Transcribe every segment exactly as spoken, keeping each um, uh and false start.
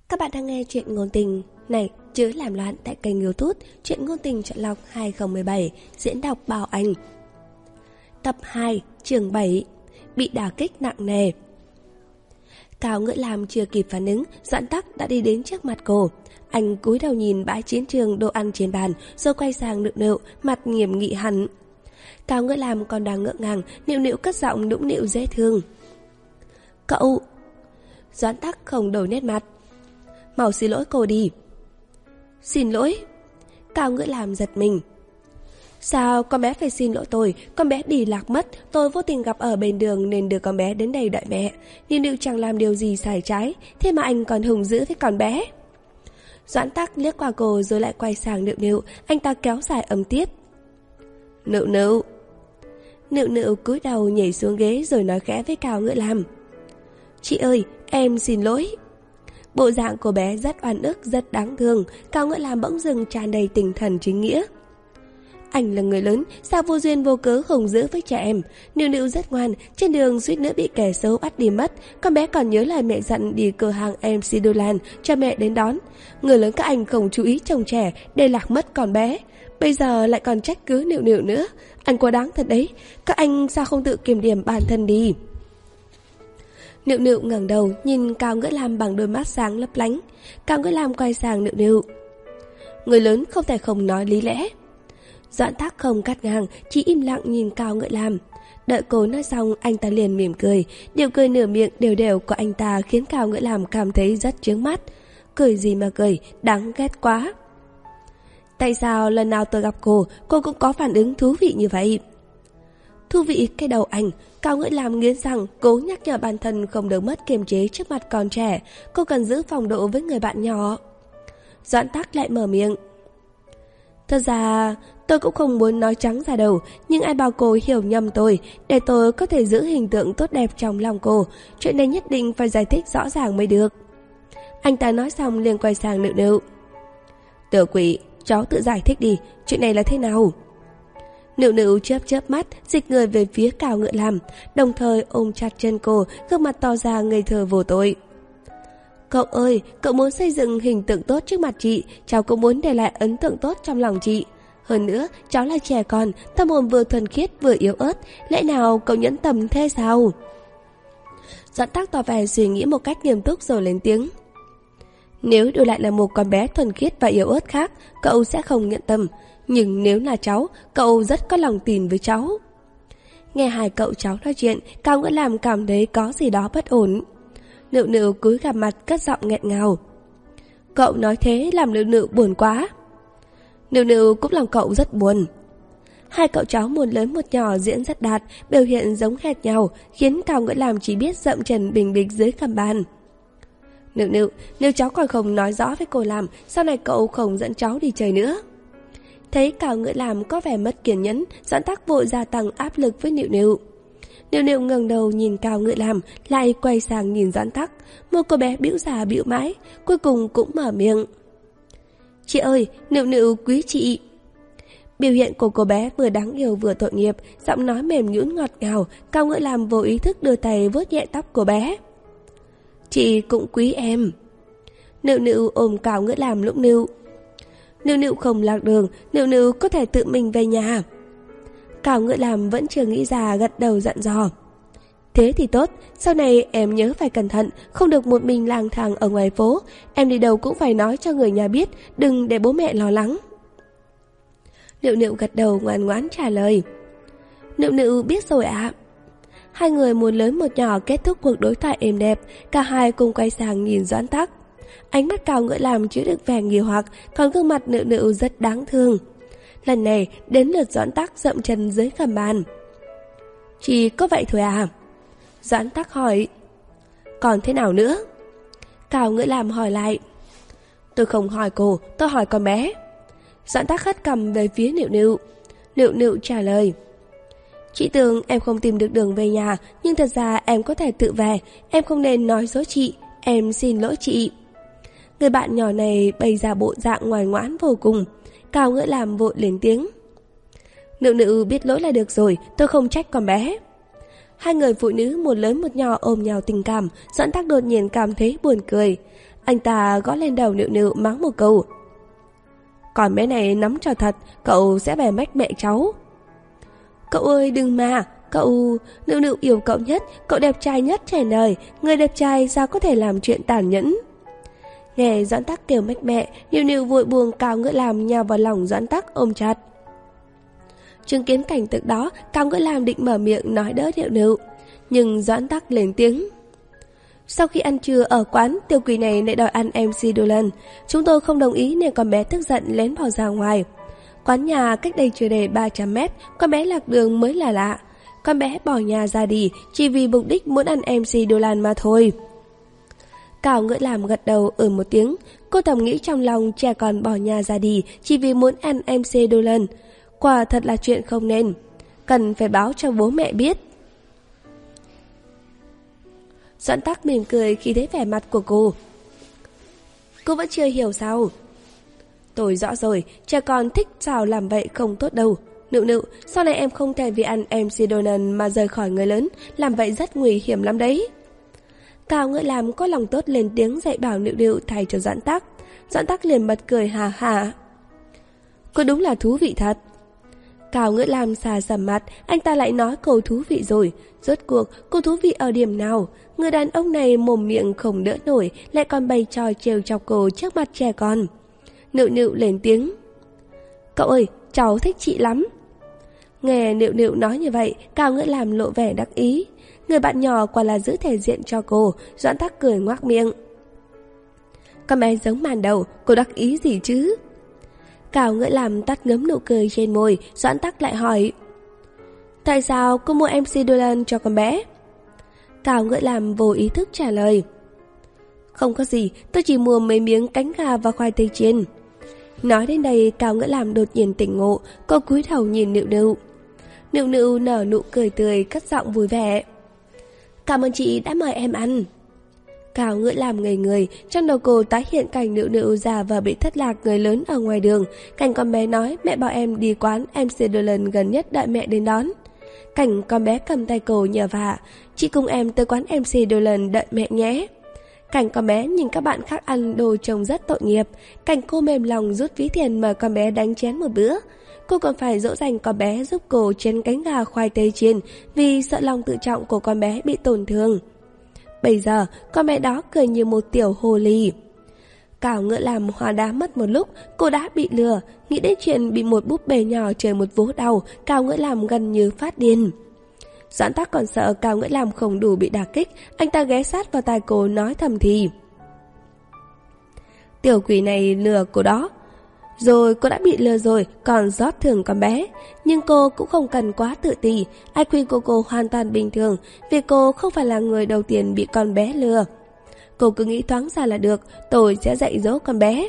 Các bạn đang nghe chuyện ngôn tình này chứa làm loạn tại kênh YouTube Chuyện Ngôn Tình Chọn Lọc hai không một bảy, diễn đọc Bảo Anh. Tập hai, chương bảy, bị đả kích nặng nề. Cao Ngữ Lam chưa kịp phản ứng, Doãn Tắc đã đi đến trước mặt cô. Anh cúi đầu nhìn bãi chiến trường đồ ăn trên bàn, rồi quay sang Nựu Nựu, mặt nghiêm nghị hẳn. Cao Ngữ Lam còn đang ngỡ ngàng, Nựu Nựu cất giọng nũng nịu dễ thương. Cậu... Doãn Tắc không đổi nét mặt. Mau xin lỗi cô đi. Xin lỗi? Cao Ngữ Lam giật mình. Sao con bé phải xin lỗi tôi? Con bé đi lạc mất, tôi vô tình gặp ở bên đường nên đưa con bé đến đây đợi mẹ. Nựu Nựu chẳng làm điều gì sai trái, thế mà anh còn hùng dữ với con bé. Doãn Tắc liếc qua cô rồi lại quay sang Nựu Nựu, anh ta kéo dài âm tiết. Nựu Nựu. Nựu Nựu cúi đầu nhảy xuống ghế rồi nói khẽ với Cao Ngữ Lam. Chị ơi, em xin lỗi. Bộ dạng cô bé rất oan ức, rất đáng thương. Cao Ngữ Lam bỗng dưng tràn đầy tinh thần chính nghĩa. Anh là người lớn, sao vô duyên vô cớ hùng dữ với trẻ em? Nựu Nựu rất ngoan, trên đường suýt nữa bị kẻ xấu bắt đi mất. Con bé còn nhớ lời mẹ dặn đi cửa hàng em xê Dolan cho mẹ đến đón. Người lớn các anh không chú ý trông trẻ để lạc mất con bé, bây giờ lại còn trách cứ Nựu Nựu nữa. Anh quá đáng thật đấy. Các anh sao không tự kiểm điểm bản thân đi? Nựu Nựu ngẩng đầu nhìn Cao Ngữ Lam bằng đôi mắt sáng lấp lánh. Cao Ngữ Lam quay sang Nựu Nựu. Người lớn không thể không nói lý lẽ. Doãn Tắc không cắt ngang, chỉ im lặng nhìn Cao Ngữ Lam. Đợi cô nói xong, anh ta liền mỉm cười. Điều cười nửa miệng đều đều của anh ta khiến Cao Ngữ Lam cảm thấy rất chướng mắt. Cười gì mà cười, đáng ghét quá. Tại sao lần nào tôi gặp cô, cô cũng có phản ứng thú vị như vậy? Thú vị cái đầu anh. Cao Ngữ Lam nghiến răng, cố nhắc nhở bản thân không được mất kiềm chế trước mặt con trẻ. Cô cần giữ phong độ với người bạn nhỏ. Doãn Tắc lại mở miệng. Thật ra tôi cũng không muốn nói trắng ra đầu, nhưng ai bảo cô hiểu nhầm tôi, để tôi có thể giữ hình tượng tốt đẹp trong lòng cô. Chuyện này nhất định phải giải thích rõ ràng mới được. Anh ta nói xong liền quay sang Nựu Nựu. Tiểu Quỷ, cháu tự giải thích đi, chuyện này là thế nào? Nựu Nựu chớp chớp mắt, dịch người về phía Cao Ngữ Lam, đồng thời ôm chặt chân cô, gương mặt to ra ngây thơ vô tội. Cậu ơi, cậu muốn xây dựng hình tượng tốt trước mặt chị, cháu cũng muốn để lại ấn tượng tốt trong lòng chị. Hơn nữa, cháu là trẻ con, tâm hồn vừa thuần khiết vừa yếu ớt, lẽ nào cậu nhẫn tâm thế sao? Doãn Tắc tỏ vẻ suy nghĩ một cách nghiêm túc rồi lên tiếng. Nếu đổi lại là một con bé thuần khiết và yếu ớt khác, cậu sẽ không nhận tâm. Nhưng nếu là cháu, cậu rất có lòng tin với cháu. Nghe hai cậu cháu nói chuyện, Cao Ngữ Lam cảm thấy có gì đó bất ổn. Nựu Nựu cúi gằm mặt cất giọng nghẹn ngào. Cậu nói thế làm Nựu Nựu buồn quá. Nựu Nựu cũng làm cậu rất buồn. Hai cậu cháu một lớn một nhỏ diễn rất đạt, biểu hiện giống hệt nhau, khiến Cao Ngữ Lam chỉ biết dậm chân bình bịch dưới gầm bàn. Nựu Nựu, nếu cháu còn không nói rõ với cô làm, sau này cậu không dẫn cháu đi chơi nữa. Thấy Cao Ngữ Lam có vẻ mất kiên nhẫn, Doãn Tắc vội gia tăng áp lực với Nựu Nựu. Nựu Nựu ngẩng đầu nhìn Cao Ngữ Lam, lại quay sang nhìn Doãn Tắc. Một cô bé bĩu già bĩu mãi, cuối cùng cũng mở miệng. Chị ơi, Nựu Nựu quý chị. Biểu hiện của cô bé vừa đáng yêu vừa tội nghiệp, giọng nói mềm nhũn ngọt ngào. Cao Ngữ Lam vô ý thức đưa tay vuốt nhẹ tóc cô bé. Chị cũng quý em. Nựu Nựu ôm Cao Ngữ Lam lũng nịu. Nựu Nựu không lạc đường, Nựu Nựu có thể tự mình về nhà. Cao Ngữ Lam vẫn chưa nghĩ ra, gật đầu dặn dò. Thế thì tốt, sau này em nhớ phải cẩn thận, không được một mình lang thang ở ngoài phố. Em đi đâu cũng phải nói cho người nhà biết, đừng để bố mẹ lo lắng. Nựu Nựu gật đầu ngoan ngoãn trả lời. Nựu Nựu biết rồi ạ. Hai người một lớn một nhỏ kết thúc cuộc đối thoại êm đẹp, cả hai cùng quay sang nhìn Doãn Tắc. Ánh mắt Cao Ngữ Lam chứa được vẻ nghi hoặc, còn gương mặt Nựu Nựu rất đáng thương. Lần này đến lượt Doãn Tắc dậm chân dưới gầm bàn. Chỉ có vậy thôi à? Doãn Tắc hỏi. Còn thế nào nữa? Cao Ngữ Lam hỏi lại. Tôi không hỏi cô, tôi hỏi con bé. Doãn Tắc hất cằm về phía Nựu Nựu. Nựu Nựu trả lời. Chị tưởng em không tìm được đường về nhà, nhưng thật ra em có thể tự về. Em không nên nói dối chị, em xin lỗi chị. Người bạn nhỏ này bày ra bộ dạng ngoan ngoãn vô cùng. Cao Ngữ Lam vội lên tiếng. Nựu Nựu biết lỗi là được rồi, tôi không trách con bé. Hai người phụ nữ một lớn một nhỏ ôm nhau tình cảm, Doãn Tắc đột nhiên cảm thấy buồn cười. Anh ta gõ lên đầu Nịu Nịu mắng một câu. Còn bé này nắm cho thật, cậu sẽ bẻ mách mẹ cháu. Cậu ơi đừng mà, cậu... Nịu Nịu yêu cậu nhất, cậu đẹp trai nhất trên đời, người đẹp trai sao có thể làm chuyện tàn nhẫn. Nghe Doãn Tắc kêu mách mẹ, Nịu Nịu vội buông Cao Ngữ Lam nhào vào lòng Doãn Tắc ôm chặt. Chứng kiến cảnh tượng đó, Cao Ngữ Lam định mở miệng nói đỡ Nịu Nịu, nhưng Doãn Tắc lên tiếng. Sau khi ăn trưa ở quán, tiểu quỷ này lại đòi ăn em xê Dolan. Chúng tôi không đồng ý nên con bé tức giận lén bỏ ra ngoài. Quán nhà cách đây chưa đầy ba trăm mét, con bé lạc đường mới là lạ. Con bé bỏ nhà ra đi chỉ vì mục đích muốn ăn em xê Dolan mà thôi. Cao Ngữ Lam gật đầu ừ một tiếng. Cô thầm nghĩ trong lòng trẻ con bỏ nhà ra đi chỉ vì muốn ăn em xê Dolan. Quả thật là chuyện không nên, cần phải báo cho bố mẹ biết. Doãn Tắc mỉm cười khi thấy vẻ mặt của cô. Cô vẫn chưa hiểu sao? Tôi rõ rồi, trẻ con thích sao làm vậy không tốt đâu. Nịu Nịu, sau này em không thể vì ăn em xê Dolan mà rời khỏi người lớn, làm vậy rất nguy hiểm lắm đấy. Cao Ngữ Lam có lòng tốt lên tiếng dạy bảo Nịu Nịu thay cho Doãn Tắc. Doãn Tắc liền bật cười hà hà. Cô đúng là thú vị thật. Cao Ngữ Lam xà xầm mặt, anh ta lại nói câu thú vị rồi. Rốt cuộc, cô thú vị ở điểm nào? Người đàn ông này mồm miệng không đỡ nổi, lại còn bày trò trêu chọc cô trước mặt trẻ con. Nịu Nịu lên tiếng. Cậu ơi, cháu thích chị lắm. Nghe Nịu Nịu nói như vậy, Cao Ngữ Lam lộ vẻ đắc ý. Người bạn nhỏ quả là giữ thể diện cho cô. Doãn Tắc cười ngoác miệng. Con bé giống màn đầu, cô đắc ý gì chứ? Cao Ngữ Lam tắt ngấm nụ cười trên môi. Doãn Tắc lại hỏi. Tại sao cô mua em xê Dolan cho con bé? Cao Ngữ Lam vô ý thức trả lời. Không có gì, tôi chỉ mua mấy miếng cánh gà và khoai tây chiên. Nói đến đây, Cao Ngữ Lam đột nhiên tỉnh ngộ. Cô cúi đầu nhìn Nịu Nịu. Nịu Nịu nở nụ cười tươi, cất giọng vui vẻ. Cảm ơn chị đã mời em ăn. Cao Ngữ Lam ngây người, trong đầu cô tái hiện cảnh Nịu Nịu già và bị thất lạc người lớn ở ngoài đường. Cảnh con bé nói mẹ bảo em đi quán em xê Dolan gần nhất đợi mẹ đến đón. Cảnh con bé cầm tay cô nhờ vả. Chị cùng em tới quán em xê Dolan đợi mẹ nhé. Cảnh con bé nhìn các bạn khác ăn đồ trông rất tội nghiệp. Cảnh cô mềm lòng rút ví tiền mời con bé đánh chén một bữa. Cô còn phải dỗ dành con bé giúp cô chén cánh gà khoai tây chiên vì sợ lòng tự trọng của con bé bị tổn thương. Bây giờ con bé đó cười như một tiểu hồ ly. Cao Ngữ Lam hóa đá mất một lúc. Cô đã bị lừa. Nghĩ đến chuyện bị một búp bê nhỏ chơi một vố đau, Cao Ngữ Lam gần như phát điên. Doãn Tắc còn sợ Cao Ngữ Lam không đủ bị đả kích. Anh ta ghé sát vào tai cô nói thầm thì. Tiểu quỷ này lừa cô đó. Rồi cô đã bị lừa rồi, còn rót thưởng con bé. Nhưng cô cũng không cần quá tự ti. i kiu của cô hoàn toàn bình thường, vì cô không phải là người đầu tiên bị con bé lừa. Cô cứ nghĩ thoáng ra là được, tôi sẽ dạy dỗ con bé.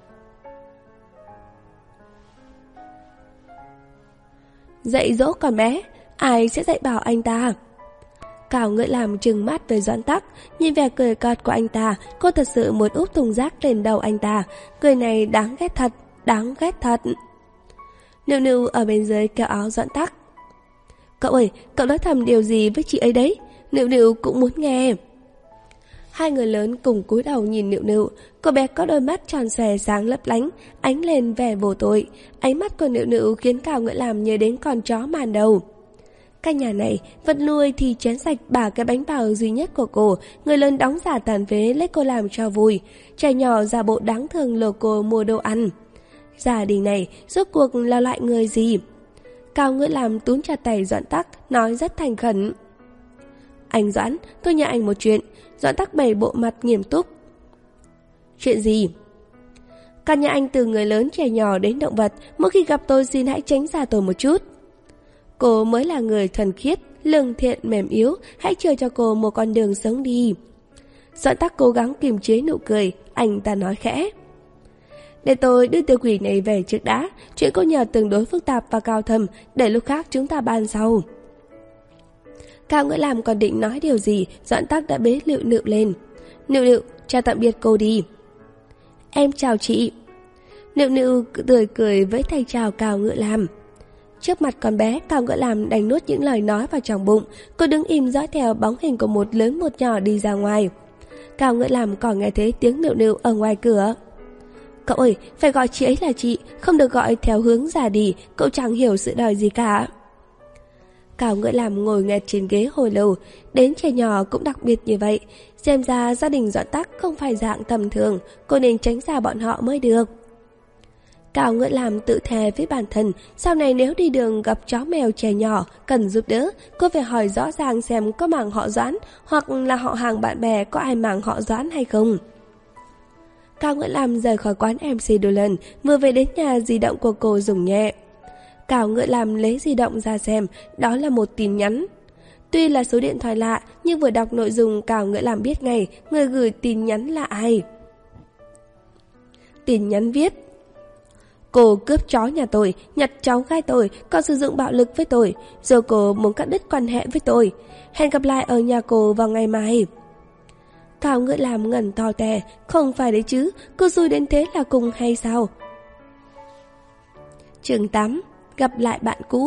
Dạy dỗ con bé? Ai sẽ dạy bảo anh ta? Cao Ngữ Lam trừng mắt với Doãn Tắc. Nhìn vẻ cười cợt của anh ta, cô thật sự muốn úp thùng rác lên đầu anh ta. Cười này đáng ghét thật, đáng ghét thật. Nịu Nịu ở bên dưới kéo áo Doãn Tắc. Cậu ơi, cậu nói thầm điều gì với chị ấy đấy? Nịu Nịu cũng muốn nghe. Hai người lớn cùng cúi đầu nhìn Nịu Nịu. Cô bé có đôi mắt tròn xòe sáng lấp lánh, ánh lên vẻ vô tội. Ánh mắt của Nịu Nịu khiến Cao Ngữ Lam nhớ đến con chó màn đầu. Căn nhà này, vật nuôi thì chén sạch bà cái bánh bao duy nhất của cô. Người lớn đóng giả tàn phế lấy cô làm cho vui. Trẻ nhỏ giả bộ đáng thương lừa cô mua đồ ăn. Gia đình này rốt cuộc là loại người gì? Cao Ngữ Lam túm chặt tay Doãn Tắc, nói rất thành khẩn. Anh Doãn, tôi nhờ anh một chuyện. Doãn Tắc bày bộ mặt nghiêm túc. Chuyện gì? Căn nhà anh từ người lớn trẻ nhỏ đến động vật, mỗi khi gặp tôi xin hãy tránh xa tôi một chút. Cô mới là người thuần khiết, lương thiện mềm yếu, hãy chờ cho cô một con đường sống đi. Doãn Tắc cố gắng kiềm chế nụ cười, anh ta nói khẽ. Để tôi đưa tiểu quỷ này về trước đã, chuyện cô nhờ tương đối phức tạp và cao thâm, để lúc khác chúng ta bàn sau. Cao Ngữ Lam còn định nói điều gì, Doãn Tắc đã bế Nịu Nịu lên. Nịu Nịu, chào tạm biệt cô đi. Em chào chị. Nịu Nịu tươi cười với tay chào Cao Ngữ Lam. Trước mặt con bé, Cao Ngữ Lam đành nuốt những lời nói vào trong bụng. Cô đứng im dõi theo bóng hình của một lớn một nhỏ đi ra ngoài. Cao Ngữ Lam còn nghe thấy tiếng nựu nựu ở ngoài cửa. Cậu ơi, phải gọi chị ấy là chị, không được gọi theo hướng già đi, cậu chẳng hiểu sự đời gì cả. Cao Ngữ Lam ngồi nghẹt trên ghế hồi lâu, đến trẻ nhỏ cũng đặc biệt như vậy. Xem ra gia đình Doãn Tắc không phải dạng tầm thường, cô nên tránh xa bọn họ mới được. Cao Ngữ Lam tự thề với bản thân, sau này nếu đi đường gặp chó mèo trẻ nhỏ cần giúp đỡ, cô phải hỏi rõ ràng xem có màng họ Doãn, hoặc là họ hàng bạn bè có ai màng họ Doãn hay không. Cao Ngữ Lam rời khỏi quán em xê Dolan, vừa về đến nhà di động của cô rung nhẹ. Cao Ngữ Lam lấy di động ra xem, đó là một tin nhắn. Tuy là số điện thoại lạ, nhưng vừa đọc nội dung Cao Ngữ Lam biết ngay người gửi tin nhắn là ai. Tin nhắn viết: Cô cướp chó nhà tôi, nhặt cháu gái tôi, còn sử dụng bạo lực với tôi, rồi cô muốn cắt đứt quan hệ với tôi. Hẹn gặp lại ở nhà cô vào ngày mai. Cao Ngữ Lam ngẩn to tè, không phải đấy chứ, cô xui đến thế là cùng hay sao? Chương tám. Gặp lại bạn cũ.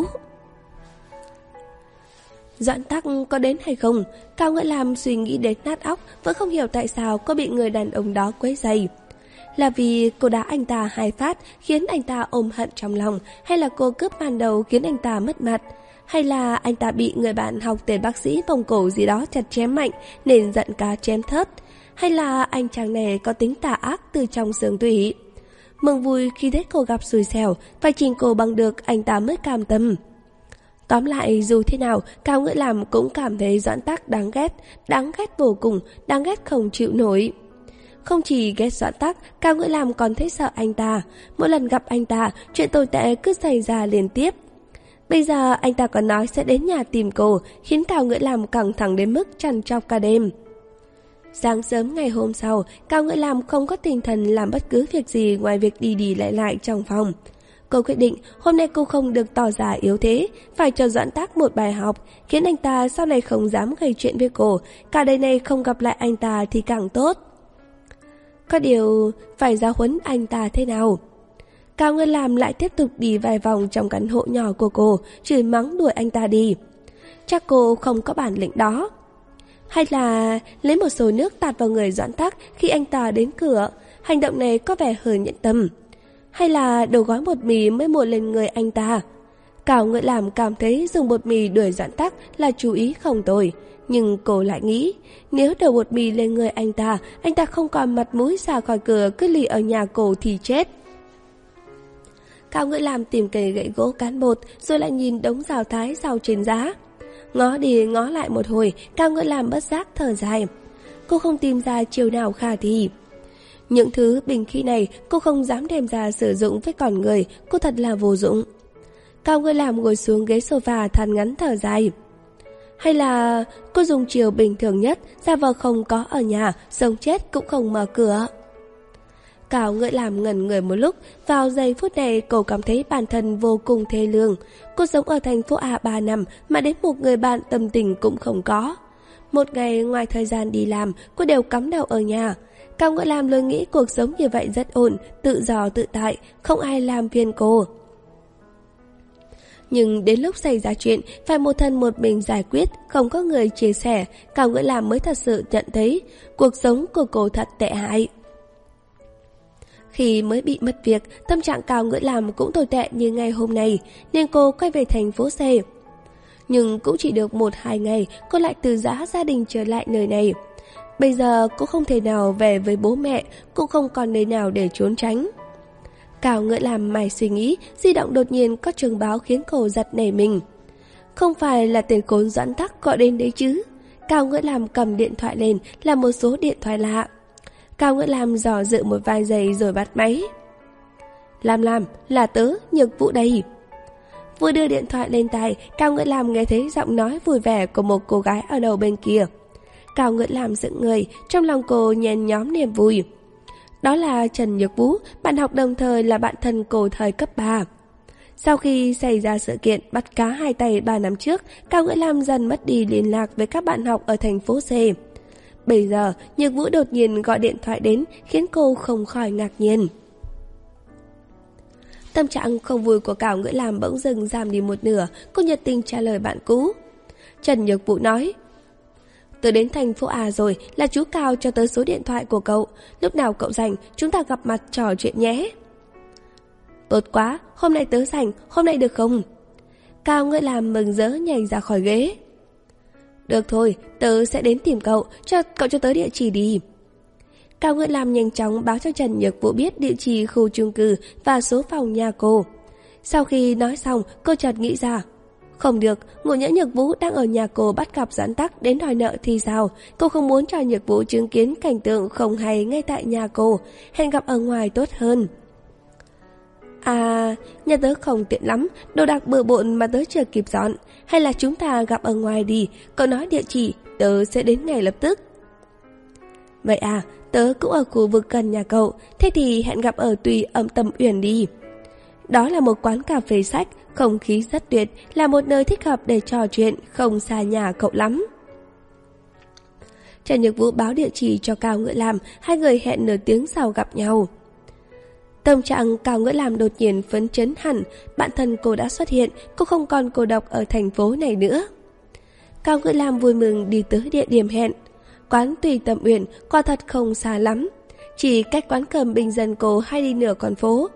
Doãn Tắc có đến hay không? Cao Ngữ Lam suy nghĩ đến nát óc, vẫn không hiểu tại sao có bị người đàn ông đó quấy rầy. Là vì cô đá anh ta hai phát khiến anh ta ôm hận trong lòng, hay là cô cướp màn đầu khiến anh ta mất mặt, hay là anh ta bị người bạn học tên bác sĩ Mông Cổ gì đó chặt chém mạnh nên giận cá chém thớt, hay là anh chàng này có tính tà ác từ trong xương tủy. Mừng vui khi thấy cô gặp xui xẻo, phải chỉnh cô bằng được anh ta mới cam tâm. Tóm lại dù thế nào, Cao Ngữ Lam cũng cảm thấy Doãn Tắc đáng ghét, đáng ghét vô cùng, đáng ghét không chịu nổi. Không chỉ ghét Doãn Tắc, Cao Ngữ Lam còn thấy sợ anh ta. Mỗi lần gặp anh ta, chuyện tồi tệ cứ xảy ra liên tiếp. Bây giờ anh ta còn nói sẽ đến nhà tìm cô, khiến Cao Ngữ Lam căng thẳng đến mức trằn trọc cả đêm. Sáng sớm ngày hôm sau, Cao Ngữ Lam không có tinh thần làm bất cứ việc gì ngoài việc đi đi lại lại trong phòng. Cô quyết định hôm nay cô không được tỏ ra yếu thế, phải cho Doãn Tắc một bài học, khiến anh ta sau này không dám gây chuyện với cô, cả đời này không gặp lại anh ta thì càng tốt. Có điều phải giáo huấn anh ta thế nào? Cao Ngữ Lam lại tiếp tục đi vài vòng trong căn hộ nhỏ của cô, chửi mắng đuổi anh ta đi. Chắc cô không có bản lĩnh đó. Hay là lấy một số nước tạt vào người Doãn Tắc khi anh ta đến cửa, hành động này có vẻ hơi nhẫn tâm. Hay là đổ gói bột mì mới mua lên người anh ta. Cao Ngữ Lam cảm thấy dùng bột mì đuổi Doãn Tắc là chú ý không tồi, nhưng cô lại nghĩ nếu đổ bột mì lên người anh ta, anh ta không còn mặt mũi ra khỏi cửa cứ lì ở nhà cô thì chết. Cao Ngữ Lam tìm cây gậy gỗ cán bột, rồi lại nhìn đống rau thái rau trên giá. Ngó đi ngó lại một hồi, Cao Ngữ Lam bất giác thở dài. Cô không tìm ra chiều nào khả thi. Những thứ bình khí này cô không dám đem ra sử dụng với con người, cô thật là vô dụng. Cao Ngữ Lam ngồi xuống ghế sofa than ngắn thở dài. Hay là cô dùng chiều bình thường nhất, giả vờ không có ở nhà, sống chết cũng không mở cửa. Cao Ngữ Lam ngẩn người một lúc, vào giây phút này cô cảm thấy bản thân vô cùng thê lương. Cô sống ở thành phố A ba năm mà đến một người bạn tâm tình cũng không có. Một ngày ngoài thời gian đi làm, cô đều cắm đầu ở nhà. Cao Ngữ Lam luôn nghĩ cuộc sống như vậy rất ổn, tự do tự tại, không ai làm phiền cô. Nhưng đến lúc xảy ra chuyện, phải một thân một mình giải quyết, không có người chia sẻ, Cao Ngữ Lam mới thật sự nhận thấy cuộc sống của cô thật tệ hại. Khi mới bị mất việc, tâm trạng Cao Ngữ Lam cũng tồi tệ như ngày hôm nay, nên cô quay về thành phố C. Nhưng cũng chỉ được một hai ngày, cô lại từ giã gia đình trở lại nơi này. Bây giờ cô không thể nào về với bố mẹ, cũng không còn nơi nào để trốn tránh. Cao Ngữ Lam mải suy nghĩ, di động đột nhiên có chuông báo khiến cô giật nảy mình. Không phải là tên khốn Doãn Tắc gọi đến đấy chứ? Cao Ngữ Lam cầm điện thoại lên, là một số điện thoại lạ. Cao Ngữ Lam dò dự một vài giây rồi bắt máy. Lam Lam, là tớ, Nhược Vũ đây. Vừa đưa điện thoại lên tai, Cao Ngữ Lam nghe thấy giọng nói vui vẻ của một cô gái ở đầu bên kia. Cao Ngữ Lam dựng người, trong lòng cô nhen nhóm niềm vui. Đó là Trần Nhược Vũ, bạn học đồng thời là bạn thân cô thời cấp ba. Sau khi xảy ra sự kiện bắt cá hai tay ba năm trước, Cao Ngữ Lam dần mất đi liên lạc với các bạn học ở thành phố C. Bây giờ, Nhược Vũ đột nhiên gọi điện thoại đến, khiến cô không khỏi ngạc nhiên. Tâm trạng không vui của Cao Ngữ Lam bỗng dừng giảm đi một nửa, cô nhiệt tình trả lời bạn cũ. Trần Nhược Vũ nói, Tớ đến thành phố A rồi, là chú Cao cho tớ số điện thoại của cậu. Lúc nào cậu rảnh, chúng ta gặp mặt trò chuyện nhé. Tốt quá, hôm nay tớ rảnh, hôm nay được không? Cao Ngưỡng Lam mừng rỡ nhảy ra khỏi ghế. Được thôi, tớ sẽ đến tìm cậu, cho cậu cho tớ địa chỉ đi. Cao Ngưỡng Lam nhanh chóng báo cho Trần Nhược Vũ biết địa chỉ khu chung cư và số phòng nhà cô. Sau khi nói xong, cô chợt nghĩ ra. Không được, Ngộ Nhỡ Nhược Vũ đang ở nhà cô bắt gặp giãn tắc đến đòi nợ thì sao? Cô không muốn cho Nhược Vũ chứng kiến cảnh tượng không hay ngay tại nhà cô, hẹn gặp ở ngoài tốt hơn. À, nhà tớ không tiện lắm, đồ đạc bừa bộn mà tớ chưa kịp dọn. Hay là chúng ta gặp ở ngoài đi, cậu nói địa chỉ, tớ sẽ đến ngay lập tức. Vậy à, tớ cũng ở khu vực gần nhà cậu, thế thì hẹn gặp ở Tùy Âm Tâm Uyển đi. Đó là một quán cà phê sách, không khí rất tuyệt, là một nơi thích hợp để trò chuyện, không xa nhà cậu lắm. Trần Nhược Vũ báo địa chỉ cho Cao Ngưỡng Lam, hai người hẹn nửa tiếng sau gặp nhau. Tâm trạng Cao Ngưỡng Lam đột nhiên phấn chấn hẳn, bạn thân cô đã xuất hiện, cô không còn cô độc ở thành phố này nữa. Cao Ngưỡng Lam vui mừng đi tới địa điểm hẹn. Quán Tùy Tâm Uyển quả thật không xa lắm, chỉ cách quán cơm bình dân cô hay đi nửa con phố.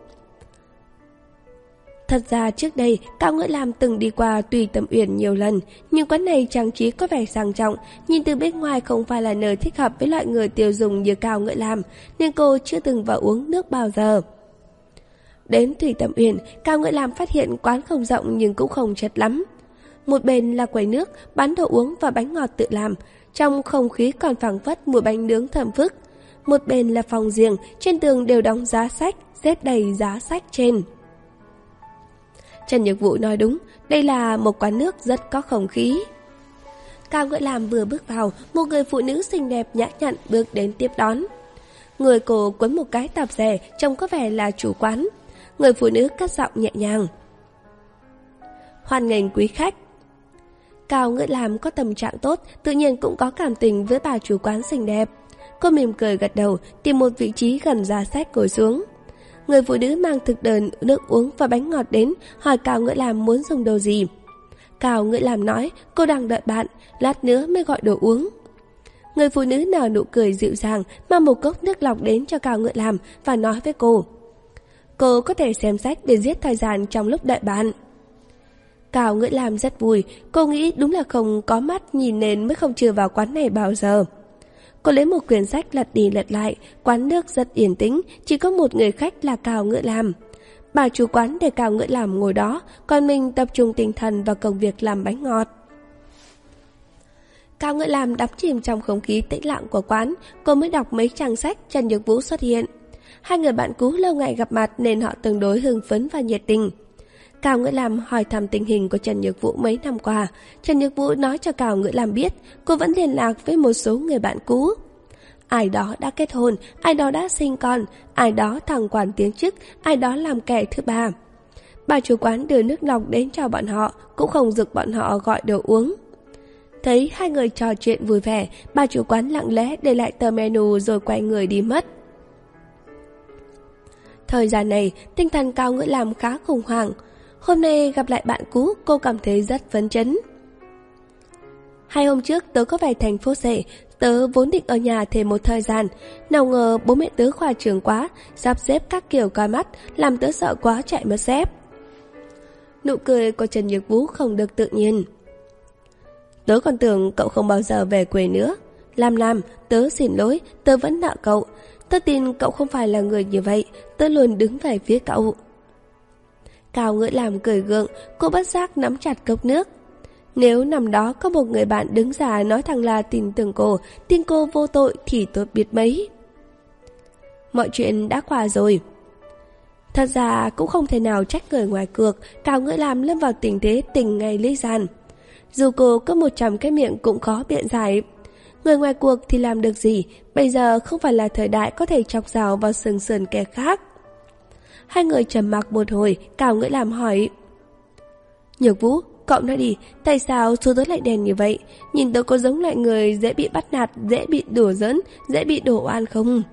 Thật ra trước đây Cao Ngưỡng Lam từng đi qua Tùy Tâm Uyển nhiều lần, nhưng quán này trang trí có vẻ sang trọng, nhìn từ bên ngoài không phải là nơi thích hợp với loại người tiêu dùng như Cao Ngưỡng Lam, nên cô chưa từng vào uống nước bao giờ. Đến Tùy Tâm Uyển, Cao Ngưỡng Lam phát hiện quán không rộng nhưng cũng không chật lắm. Một bên là quầy nước, bán đồ uống và bánh ngọt tự làm, trong không khí còn phảng phất mùi bánh nướng thơm phức. Một bên là phòng riêng, trên tường đều đóng giá sách, xếp đầy giá sách trên. Trần Nhược Vũ nói đúng, đây là một quán nước rất có không khí. Cao Ngưỡng Lam vừa bước vào, một người phụ nữ xinh đẹp nhã nhặn bước đến tiếp đón. Người cô quấn một cái tạp dề, trông có vẻ là chủ quán. Người phụ nữ cất giọng nhẹ nhàng. Hoan nghênh quý khách. Cao Ngưỡng Lam có tâm trạng tốt, tự nhiên cũng có cảm tình với bà chủ quán xinh đẹp. Cô mỉm cười gật đầu, tìm một vị trí gần giá sách ngồi xuống. Người phụ nữ mang thực đơn, nước uống và bánh ngọt đến, hỏi Cao Ngưỡng Lam muốn dùng đồ gì. Cao Ngưỡng Lam nói cô đang đợi bạn, lát nữa mới gọi đồ uống. Người phụ nữ nở nụ cười dịu dàng, mang một cốc nước lọc đến cho Cao Ngưỡng Lam và nói với cô. Cô có thể xem sách để giết thời gian trong lúc đợi bạn. Cao Ngưỡng Lam rất vui, cô nghĩ đúng là không có mắt nhìn nên mới không chưa vào quán này bao giờ. Cô lấy một quyển sách lật đi lật lại, quán nước rất yên tĩnh, chỉ có một người khách là Cao Ngưỡng Lam. Bà chủ quán để Cao Ngưỡng Lam ngồi đó, còn mình tập trung tinh thần vào công việc làm bánh ngọt. Cao Ngưỡng Lam đắm chìm trong không khí tĩnh lặng của quán, cô mới đọc mấy trang sách. Trần Nhược Vũ xuất hiện. Hai người bạn cũ lâu ngày gặp mặt nên họ tương đối hưng phấn và nhiệt tình. Cao Ngưỡng Lam hỏi thăm tình hình của Trần Nhược Vũ mấy năm qua. Trần Nhược Vũ nói cho Cao Ngưỡng Lam biết cô vẫn liên lạc với một số người bạn cũ. Ai đó đã kết hôn, ai đó đã sinh con, ai đó thăng quan tiến chức, ai đó làm kẻ thứ ba. Bà chủ quán đưa nước lọc đến cho bọn họ, cũng không giục bọn họ gọi đồ uống. Thấy hai người trò chuyện vui vẻ, bà chủ quán lặng lẽ để lại tờ menu rồi quay người đi mất. Thời gian này, tinh thần Cao Ngưỡng Lam khá khủng hoảng. Hôm nay gặp lại bạn cũ, cô cảm thấy rất phấn chấn. Hai hôm trước tớ có về thành phố C, tớ vốn định ở nhà thêm một thời gian. Nào ngờ bố mẹ tớ khoa trường quá, sắp xếp các kiểu coi mắt, làm tớ sợ quá chạy mất dép. Nụ cười của Trần Nhược Vũ không được tự nhiên. Tớ còn tưởng cậu không bao giờ về quê nữa. Lam Lam, tớ xin lỗi, tớ vẫn nợ cậu. Tớ tin cậu không phải là người như vậy, tớ luôn đứng về phía cậu. Cao Ngưỡng Lam cười gượng, cô bất giác nắm chặt cốc nước. Nếu năm đó có một người bạn đứng ra nói thẳng là tin tưởng cô, tin cô vô tội thì tốt biết mấy. Mọi chuyện đã qua rồi. Thật ra cũng không thể nào trách người ngoài cuộc, Cao Ngưỡng Lam lâm vào tình thế tình ngay lý gian. Dù cô có một trăm cái miệng cũng khó biện giải. Người ngoài cuộc thì làm được gì, bây giờ không phải là thời đại có thể chọc rào vào sừng sườn kẻ khác. Hai người trầm mặc một hồi, Cao Ngưỡng Lam hỏi. Nhược Vũ, cậu nói đi, tại sao số tớ lại đen như vậy? Nhìn tớ có giống lại người dễ bị bắt nạt, dễ bị đùa giỡn, dễ bị đổ oan không?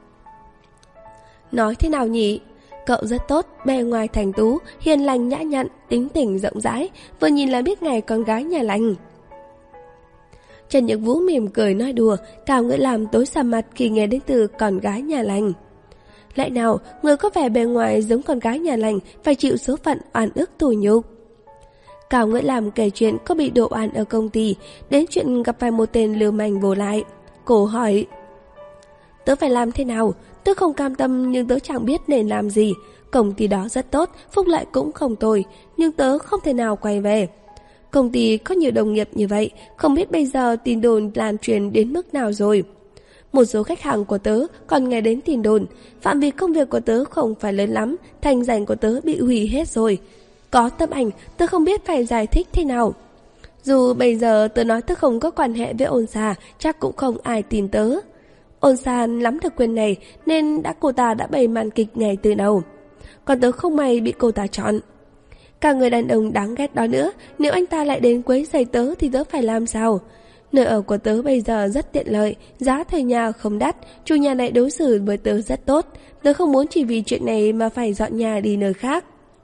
Nói thế nào nhỉ? Cậu rất tốt, bề ngoài thành tú, hiền lành nhã nhặn, tính tình rộng rãi, vừa nhìn là biết ngày con gái nhà lành. Trần Nhược Vũ mỉm cười nói đùa, Cao Ngữ Lam tối sầm mặt khi nghe đến từ con gái nhà lành. Lẽ nào người có vẻ bề ngoài giống con gái nhà lành phải chịu số phận oan ức tủi nhục? Cao Ngữ Lam kể chuyện có bị đổ oan ở công ty, đến chuyện gặp phải một tên lưu manh vô lại. Cô hỏi: tớ phải làm thế nào? Tớ không cam tâm nhưng tớ chẳng biết nên làm gì. Công ty đó rất tốt, phúc lợi cũng không tồi, nhưng tớ không thể nào quay về. Công ty có nhiều đồng nghiệp như vậy, không biết bây giờ tin đồn lan truyền đến mức nào rồi. Một số khách hàng của tớ còn nghe đến tin đồn, phạm vi công việc của tớ không phải lớn lắm, thành danh của tớ bị hủy hết rồi. Có tấm ảnh, tớ không biết phải giải thích thế nào. Dù bây giờ tớ nói tớ không có quan hệ với Ôn Sa, chắc cũng không ai tin tớ. Ôn Sa nắm được quyền này nên đã cô ta đã bày màn kịch ngay từ đầu. Còn tớ không may bị cô ta chọn. Cả người đàn ông đáng ghét đó nữa, nếu anh ta lại đến quấy rầy tớ thì tớ phải làm sao? Nơi ở của tớ bây giờ rất tiện lợi, giá thuê nhà không đắt, chủ nhà này đối xử với tớ rất tốt. Tớ không muốn chỉ vì chuyện này mà phải dọn nhà đi nơi khác.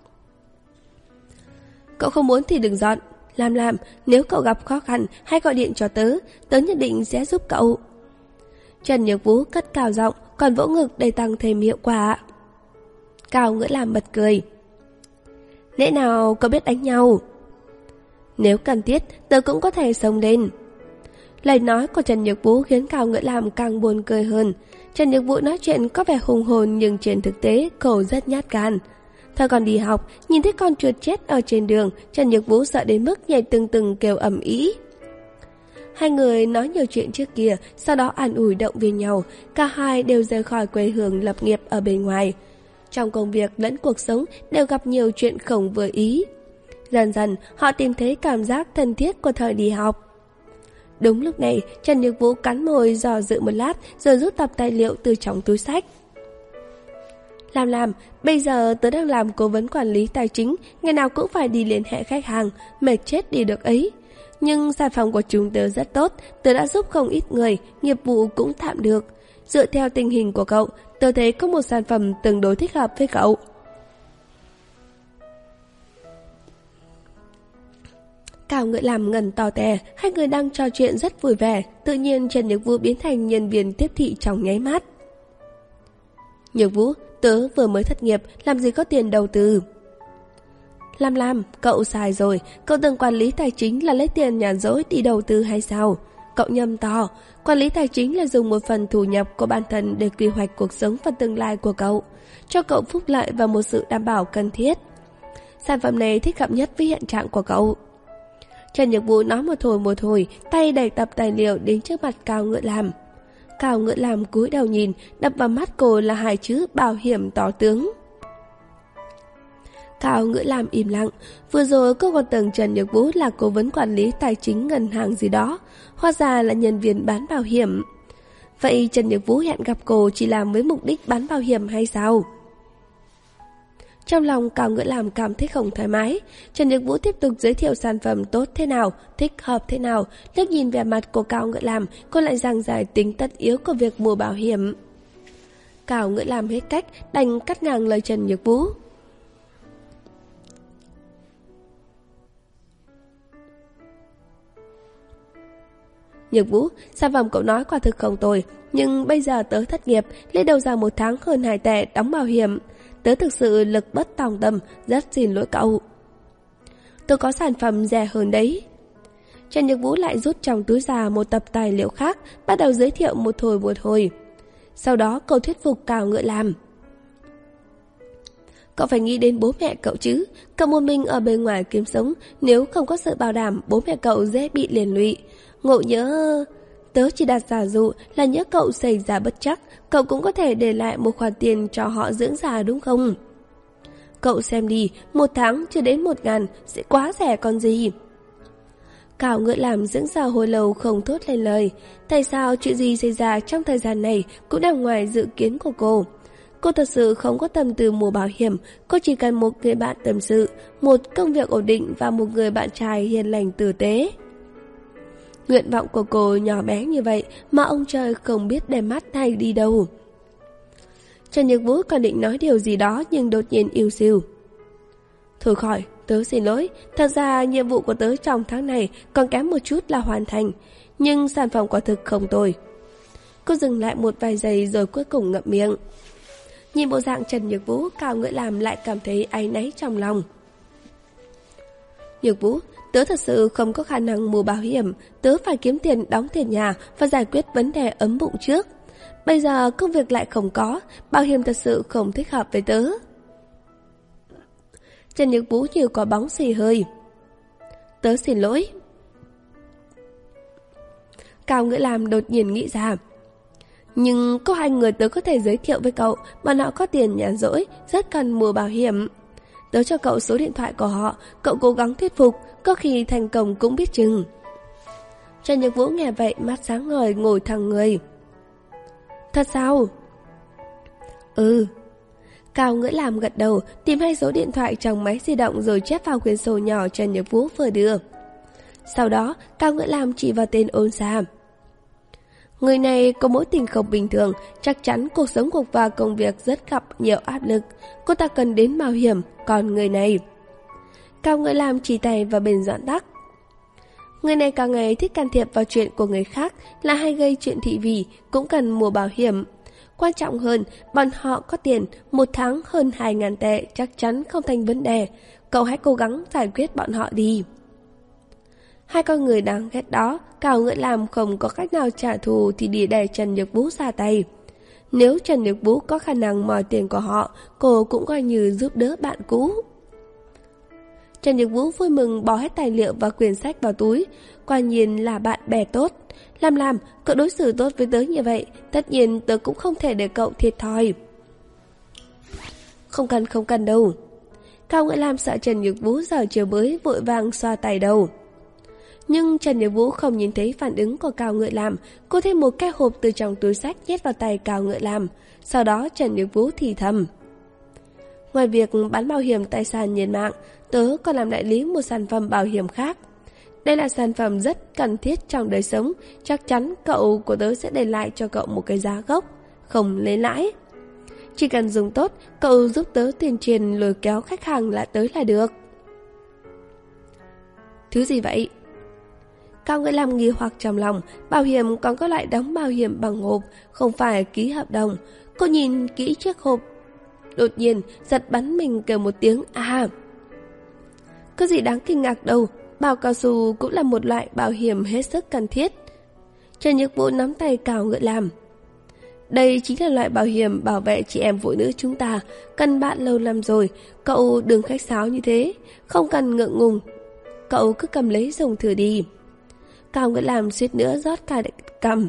Cậu không muốn thì đừng dọn. Làm làm, nếu cậu gặp khó khăn hãy gọi điện cho tớ, tớ nhất định sẽ giúp cậu. Trần Nhược Vũ cất cao giọng, còn vỗ ngực để tăng thêm hiệu quả. Cao Ngữ Lam bật cười. Lẽ nào cậu biết đánh nhau? Nếu cần thiết, tớ cũng có thể xông lên. Lời nói của Trần Nhược Vũ khiến Cao Ngữ Lam càng buồn cười hơn. Trần Nhược Vũ nói chuyện có vẻ hùng hồn nhưng trên thực tế cô rất nhát gan. Thời còn đi học, nhìn thấy con chuột chết ở trên đường, Trần Nhược Vũ sợ đến mức nhảy từng từng kêu ầm ĩ. Hai người nói nhiều chuyện trước kia, sau đó an ủi động viên nhau, cả hai đều rời khỏi quê hương lập nghiệp ở bên ngoài. Trong công việc lẫn cuộc sống đều gặp nhiều chuyện không vừa ý. Dần dần họ tìm thấy cảm giác thân thiết của thời đi học. Đúng lúc này, Trần Nhược Vũ cắn môi dò dự một lát rồi rút tập tài liệu từ trong túi sách. Làm làm, bây giờ tớ đang làm cố vấn quản lý tài chính, ngày nào cũng phải đi liên hệ khách hàng, mệt chết đi được ấy. Nhưng sản phẩm của chúng tớ rất tốt, tớ đã giúp không ít người, nghiệp vụ cũng tạm được. Dựa theo tình hình của cậu, tớ thấy có một sản phẩm tương đối thích hợp với cậu. Cao Ngữ Lam ngẩn tò te, hai người đang trò chuyện rất vui vẻ, tự nhiên Trần Nhược Vũ biến thành nhân viên tiếp thị trong nháy mắt. Nhược Vũ, tớ vừa mới thất nghiệp, làm gì có tiền đầu tư. Lam Lam, cậu sai rồi, cậu từng quản lý tài chính là lấy tiền nhàn rỗi đi đầu tư hay sao? Cậu nhầm to, quản lý tài chính là dùng một phần thu nhập của bản thân để quy hoạch cuộc sống và tương lai của cậu, cho cậu phúc lợi và một sự đảm bảo cần thiết. Sản phẩm này thích hợp nhất với hiện trạng của cậu. Trần Nhược Vũ nói một hồi một hồi, tay đẩy tập tài liệu đến trước mặt Cao Ngữ Lam. Cao Ngữ Lam cúi đầu nhìn, đập vào mắt cô là hai chữ bảo hiểm tỏ tướng. Cao Ngữ Lam im lặng, vừa rồi cô còn tưởng Trần Nhược Vũ là cố vấn quản lý tài chính ngân hàng gì đó, hóa ra là nhân viên bán bảo hiểm. Vậy Trần Nhược Vũ hẹn gặp cô chỉ làm với mục đích bán bảo hiểm hay sao? Trong lòng Cao Ngữ Lam cảm thấy không thoải mái. Trần Nhược Vũ tiếp tục giới thiệu sản phẩm tốt thế nào, thích hợp thế nào. Liếc nhìn vẻ mặt của Cao Ngữ Lam, cô lại giảng giải tính tất yếu của việc mua bảo hiểm. Cao Ngữ Lam hết cách, đành cắt ngang lời Trần Nhược Vũ. Nhược Vũ, sản phẩm cậu nói quả thực không tồi, nhưng bây giờ tớ thất nghiệp, lấy đầu ra một tháng hơn hai tệ đóng bảo hiểm. Tớ thực sự lực bất tòng tâm, rất xin lỗi cậu. Tôi có sản phẩm rẻ hơn đấy. Trần Nhược Vũ lại rút trong túi ra một tập tài liệu khác, bắt đầu giới thiệu một hồi một hồi. Sau đó cậu thuyết phục Cao Ngữ Lam. Cậu phải nghĩ đến bố mẹ cậu chứ, cậu một mình ở bên ngoài kiếm sống, nếu không có sự bảo đảm bố mẹ cậu dễ bị liên lụy. Ngộ nhỡ... Tớ chỉ đặt giả dụ là nhớ cậu xảy ra bất trắc, cậu cũng có thể để lại một khoản tiền cho họ dưỡng già đúng không? Cậu xem đi, một tháng chưa đến một ngàn, sẽ quá rẻ còn gì. Cao Ngữ Lam dưỡng già hồi lâu không thốt lên lời. Tại sao chuyện gì xảy ra trong thời gian này cũng nằm ngoài dự kiến của cô? Cô thật sự không có tâm tư mua bảo hiểm, cô chỉ cần một người bạn tâm sự, một công việc ổn định và một người bạn trai hiền lành tử tế. Nguyện vọng của cô nhỏ bé như vậy mà ông trời không biết đem mắt hay đi đâu. Trần Nhược Vũ còn định nói điều gì đó nhưng đột nhiên ưu xìu. Thôi khỏi, tớ xin lỗi, thật ra nhiệm vụ của tớ trong tháng này còn kém một chút là hoàn thành. nhưng sản phẩm quả thực không tồi. Cô dừng lại một vài giây rồi cuối cùng ngậm miệng. Nhìn bộ dạng Trần Nhược Vũ, Cao Ngữ Lam lại cảm thấy áy náy trong lòng. Nhược Vũ, tớ thật sự không có khả năng mua bảo hiểm, tớ phải kiếm tiền đóng tiền nhà và giải quyết vấn đề ấm bụng trước. Bây giờ công việc lại không có, bảo hiểm thật sự không thích hợp với tớ. Trần Nhược Vũ như có bóng xì hơi. Tớ xin lỗi. Cao Ngữ Lam đột nhiên nghĩ ra. Nhưng có hai người tớ có thể giới thiệu với cậu, bọn họ có tiền nhàn rỗi, rất cần mua bảo hiểm. Tớ cho cậu số điện thoại của họ, cậu cố gắng thuyết phục, có khi thành công cũng biết chừng. Trần Nhược Vũ nghe vậy mắt sáng ngời ngồi thẳng người. Thật sao? Ừ. Cao Ngữ Lam gật đầu, tìm hai số điện thoại trong máy di động rồi chép vào quyển sổ nhỏ Trần Nhược Vũ vừa đưa. Sau đó, Cao Ngữ Lam chỉ vào tên Ôn Sa. Người này có mối tình không bình thường, chắc chắn cuộc sống cuộc và công việc rất gặp nhiều áp lực. Cô ta cần đến bảo hiểm, còn người này... Cao Ngữ Lam chỉ tay vào bên Doãn Tắc. Người này cả ngày thích can thiệp vào chuyện của người khác, là hay gây chuyện thị phi, cũng cần mua bảo hiểm. Quan trọng hơn, bọn họ có tiền, một tháng hơn hai ngàn tệ chắc chắn không thành vấn đề. Cậu hãy cố gắng giải quyết bọn họ đi. Hai con người đáng ghét đó, Cao Ngữ Lam không có cách nào trả thù thì đi để Trần Nhược Vũ ra tay. Nếu Trần Nhược Vũ có khả năng moi tiền của họ, cô cũng coi như giúp đỡ bạn cũ. Trần Nhược Vũ vui mừng bỏ hết tài liệu và quyển sách vào túi, quả nhiên là bạn bè tốt. Lam Lam, cậu đối xử tốt với tớ như vậy, tất nhiên tớ cũng không thể để cậu thiệt thòi. Không cần không cần đâu. Cao Ngữ Lam sợ Trần Nhược Vũ giờ chiều bới vội vàng xoa tay đầu. Nhưng Trần Nhược Vũ không nhìn thấy phản ứng của Cao Ngữ Lam, cô thêm một cái hộp từ trong túi sách nhét vào tay Cao Ngữ Lam. Sau đó Trần Nhược Vũ thì thầm. Ngoài việc bán bảo hiểm tài sản trên mạng, tớ còn làm đại lý một sản phẩm bảo hiểm khác. Đây là sản phẩm rất cần thiết trong đời sống, chắc chắn cậu của tớ sẽ để lại cho cậu một cái giá gốc, không lấy lãi. Chỉ cần dùng tốt, cậu giúp tớ tuyên truyền lôi kéo khách hàng lại tới là được. Thứ gì vậy? Cao Ngữ Lam nghi hoặc trong lòng, bảo hiểm còn có loại đóng bảo hiểm bằng hộp, không phải ký hợp đồng. Cô nhìn kỹ chiếc hộp, đột nhiên giật bắn mình kêu một tiếng à. Có gì đáng kinh ngạc đâu, bảo cao su cũng là một loại bảo hiểm hết sức cần thiết. Trần Nhược Vũ nắm tay Cao Ngữ Lam. Đây chính là loại bảo hiểm bảo vệ chị em phụ nữ chúng ta, cần bạn lâu năm rồi, cậu đừng khách sáo như thế, không cần ngượng ngùng. Cậu cứ cầm lấy dùng thử đi. Cao Ngữ Lam suýt nữa rót cả cầm.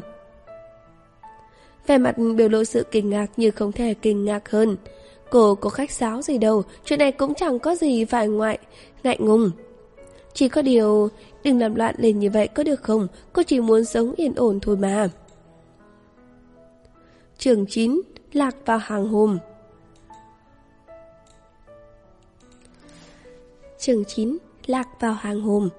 Vẻ mặt biểu lộ sự kinh ngạc như không thể kinh ngạc hơn. Cô có khách sáo gì đâu, chuyện này cũng chẳng có gì phải ngoại ngại ngùng. Chỉ có điều, đừng làm loạn lên như vậy có được không, cô chỉ muốn sống yên ổn thôi mà. Chương chín, lạc vào hàng hôm. Chương chín, lạc vào hàng hôm.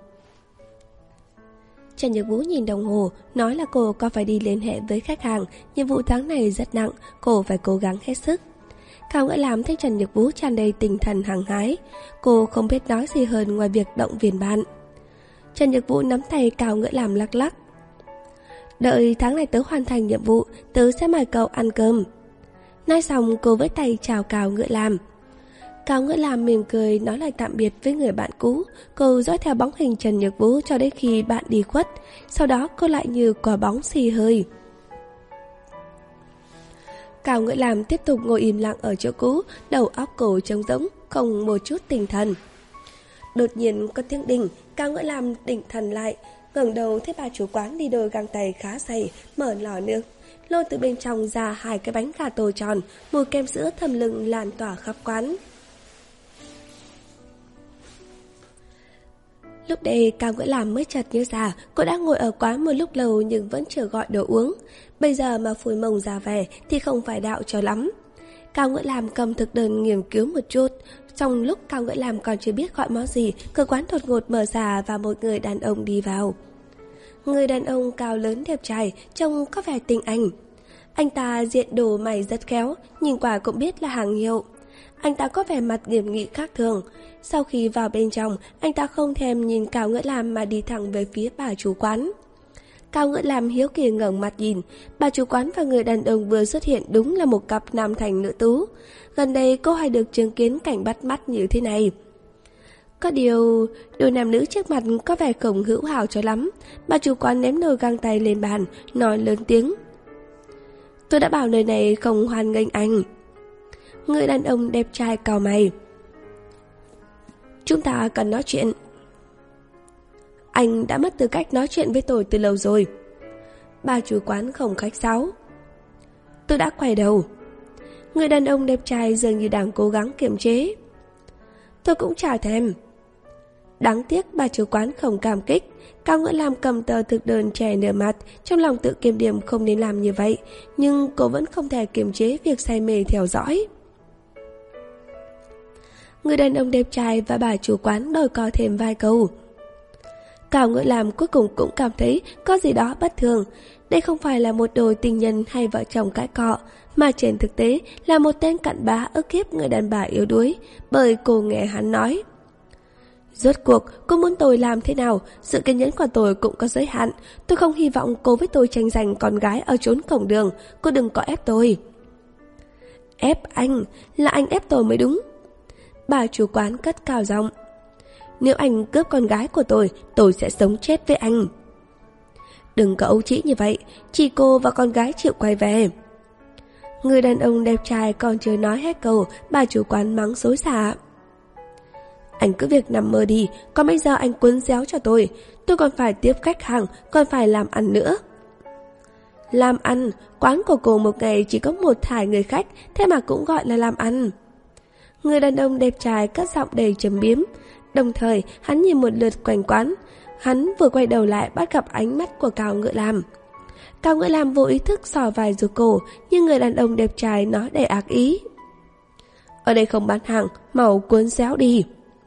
Trần Nhược Vũ nhìn đồng hồ, nói là cô có phải đi liên hệ với khách hàng, nhiệm vụ tháng này rất nặng, cô phải cố gắng hết sức. Cao Ngữ Lam thấy Trần Nhược Vũ tràn đầy tinh thần hăng hái, cô không biết nói gì hơn ngoài việc động viên bạn. Trần Nhược Vũ nắm tay Cao Ngữ Lam lắc lắc. Đợi tháng này tớ hoàn thành nhiệm vụ, tớ sẽ mời cậu ăn cơm. Nói xong cô với tay chào Cao Ngữ Lam. Cao Ngữ Lam mỉm cười nói lời tạm biệt với người bạn cũ. Cô dõi theo bóng hình Trần Nhược Vũ cho đến khi bạn đi khuất. Sau đó cô lại như quả bóng xì hơi. Cao Ngữ Lam tiếp tục ngồi im lặng ở chỗ cũ, đầu óc cô trống rỗng, không một chút tinh thần. Đột nhiên có tiếng đinh, Cao Ngữ Lam định thần lại, ngẩng đầu thấy bà chủ quán đi đôi găng tay khá dày, mở lò nước, lôi từ bên trong ra hai cái bánh gà tô tròn, mùi kem sữa thơm lừng lan tỏa khắp quán. Lúc đây Cao Ngữ Lam mới chợt nhớ ra cô đã ngồi ở quán một lúc lâu nhưng vẫn chưa gọi đồ uống. Bây giờ mà phủi mông ra về thì không phải đạo cho lắm. Cao Ngữ Lam cầm thực đơn nghiên cứu một chút. Trong lúc Cao Ngữ Lam còn chưa biết gọi món gì, cửa quán đột ngột mở ra và một người đàn ông đi vào. Người đàn ông cao lớn đẹp trai, trông có vẻ tinh anh. Anh ta diện đồ mày rất khéo, nhìn qua cũng biết là hàng hiệu. Anh ta có vẻ mặt nghiêm nghị khác thường. Sau khi vào bên trong, anh ta không thèm nhìn Cao Ngữ Lam mà đi thẳng về phía bà chủ quán. Cao Ngữ Lam hiếu kỳ ngẩng mặt nhìn, bà chủ quán và người đàn ông vừa xuất hiện đúng là một cặp nam thành nữ tú. Gần đây cô hay được chứng kiến cảnh bắt mắt như thế này. Có điều, đôi nam nữ trước mặt có vẻ không hữu hảo cho lắm. Bà chủ quán ném nồi găng tay lên bàn, nói lớn tiếng. Tôi đã bảo nơi này không hoan nghênh anh. Người đàn ông đẹp trai cau mày. Chúng ta cần nói chuyện. Anh đã mất tư cách nói chuyện với tôi từ lâu rồi. Bà chủ quán không khách sáo. Tôi đã quay đầu. Người đàn ông đẹp trai dường như đang cố gắng kiềm chế. Tôi cũng chả thèm. Đáng tiếc bà chủ quán không cảm kích. Cao Ngữ Lam cầm tờ thực đơn che nửa mặt, trong lòng tự kiềm điểm không nên làm như vậy, nhưng cô vẫn không thể kiềm chế việc say mê theo dõi. Người đàn ông đẹp trai và bà chủ quán đòi co thêm vài câu. Cao Ngữ Lam cuối cùng cũng cảm thấy có gì đó bất thường. Đây không phải là một đôi tình nhân hay vợ chồng cãi cọ, mà trên thực tế là một tên cặn bã ức hiếp người đàn bà yếu đuối, bởi cô nghe hắn nói. Rốt cuộc, cô muốn tôi làm thế nào? Sự kiên nhẫn của tôi cũng có giới hạn. Tôi không hy vọng cô với tôi tranh giành con gái ở chốn cổng đường. Cô đừng có ép tôi. Ép anh? Là anh ép tôi mới đúng. Bà chủ quán cất cao giọng. Nếu anh cướp con gái của tôi, tôi sẽ sống chết với anh. Đừng có ấu trĩ như vậy. Chỉ cô và con gái chịu quay về. Người đàn ông đẹp trai còn chưa nói hết câu, bà chủ quán mắng xối xả. Anh cứ việc nằm mơ đi, còn bây giờ anh cuốn réo cho tôi. Tôi còn phải tiếp khách hàng, còn phải làm ăn nữa. Làm ăn? Quán của cô một ngày chỉ có một thải người khách, thế mà cũng gọi là làm ăn. Người đàn ông đẹp trai cất giọng đầy trầm biếm. Đồng thời hắn nhìn một lượt quanh quán. Hắn vừa quay đầu lại bắt gặp ánh mắt của Cao Ngữ Lam. Cao Ngữ Lam vô ý thức xỏ vài rụt cổ, nhưng người đàn ông đẹp trai nói đầy ác ý. Ở đây không bán hàng, mau cuốn réo đi.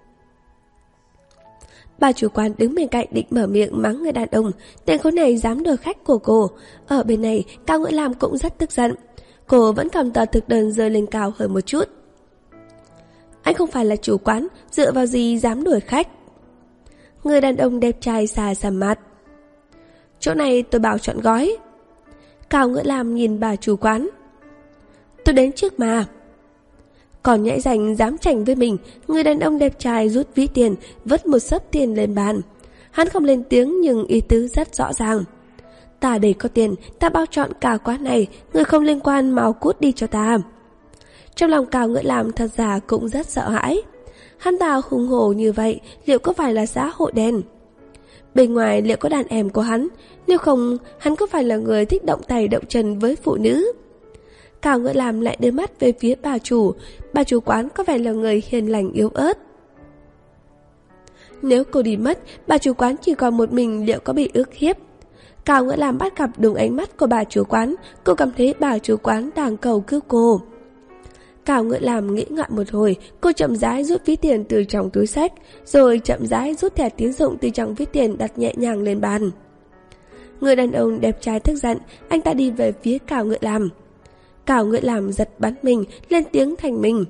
Bà chủ quán đứng bên cạnh định mở miệng mắng người đàn ông, tên khốn này dám đuổi khách của cô. Ở bên này, Cao Ngữ Lam cũng rất tức giận. Cô vẫn cầm tờ thực đơn rơi lên cao hơn một chút. Anh không phải là chủ quán, dựa vào gì dám đuổi khách? Người đàn ông đẹp trai xà xầm mặt. Chỗ này tôi bảo chọn gói. Cao Ngữ Lam nhìn bà chủ quán. Tôi đến trước mà. Còn nhãi rành dám chảnh với mình. Người đàn ông đẹp trai rút ví tiền, vứt một xấp tiền lên bàn. Hắn không lên tiếng nhưng ý tứ rất rõ ràng. Ta để có tiền, ta bao chọn cả quán này. Người không liên quan mau cút đi cho ta. Trong lòng Cao Ngữ Lam thật ra cũng rất sợ hãi. Hắn ta hùng hổ như vậy, liệu có phải là xã hội đen? Bên ngoài liệu có đàn em của hắn? Nếu không, hắn có phải là người thích động tay động chân với phụ nữ? Cao Ngữ Lam lại đưa mắt về phía bà chủ. Bà chủ quán có vẻ là người hiền lành yếu ớt. Nếu cô đi mất, bà chủ quán chỉ còn một mình liệu có bị ức hiếp? Cao Ngữ Lam bắt gặp đúng ánh mắt của bà chủ quán. Cô cảm thấy bà chủ quán đang cầu cứu cô. Cao Ngữ Lam nghĩ ngợi một hồi, cô chậm rãi rút ví tiền từ trong túi xách, rồi chậm rãi rút thẻ tín dụng từ trong ví tiền đặt nhẹ nhàng lên bàn. Người đàn ông đẹp trai tức giận, anh ta đi về phía Cao Ngữ Lam. Cao Ngữ Lam giật bắn mình, lên tiếng thành mình.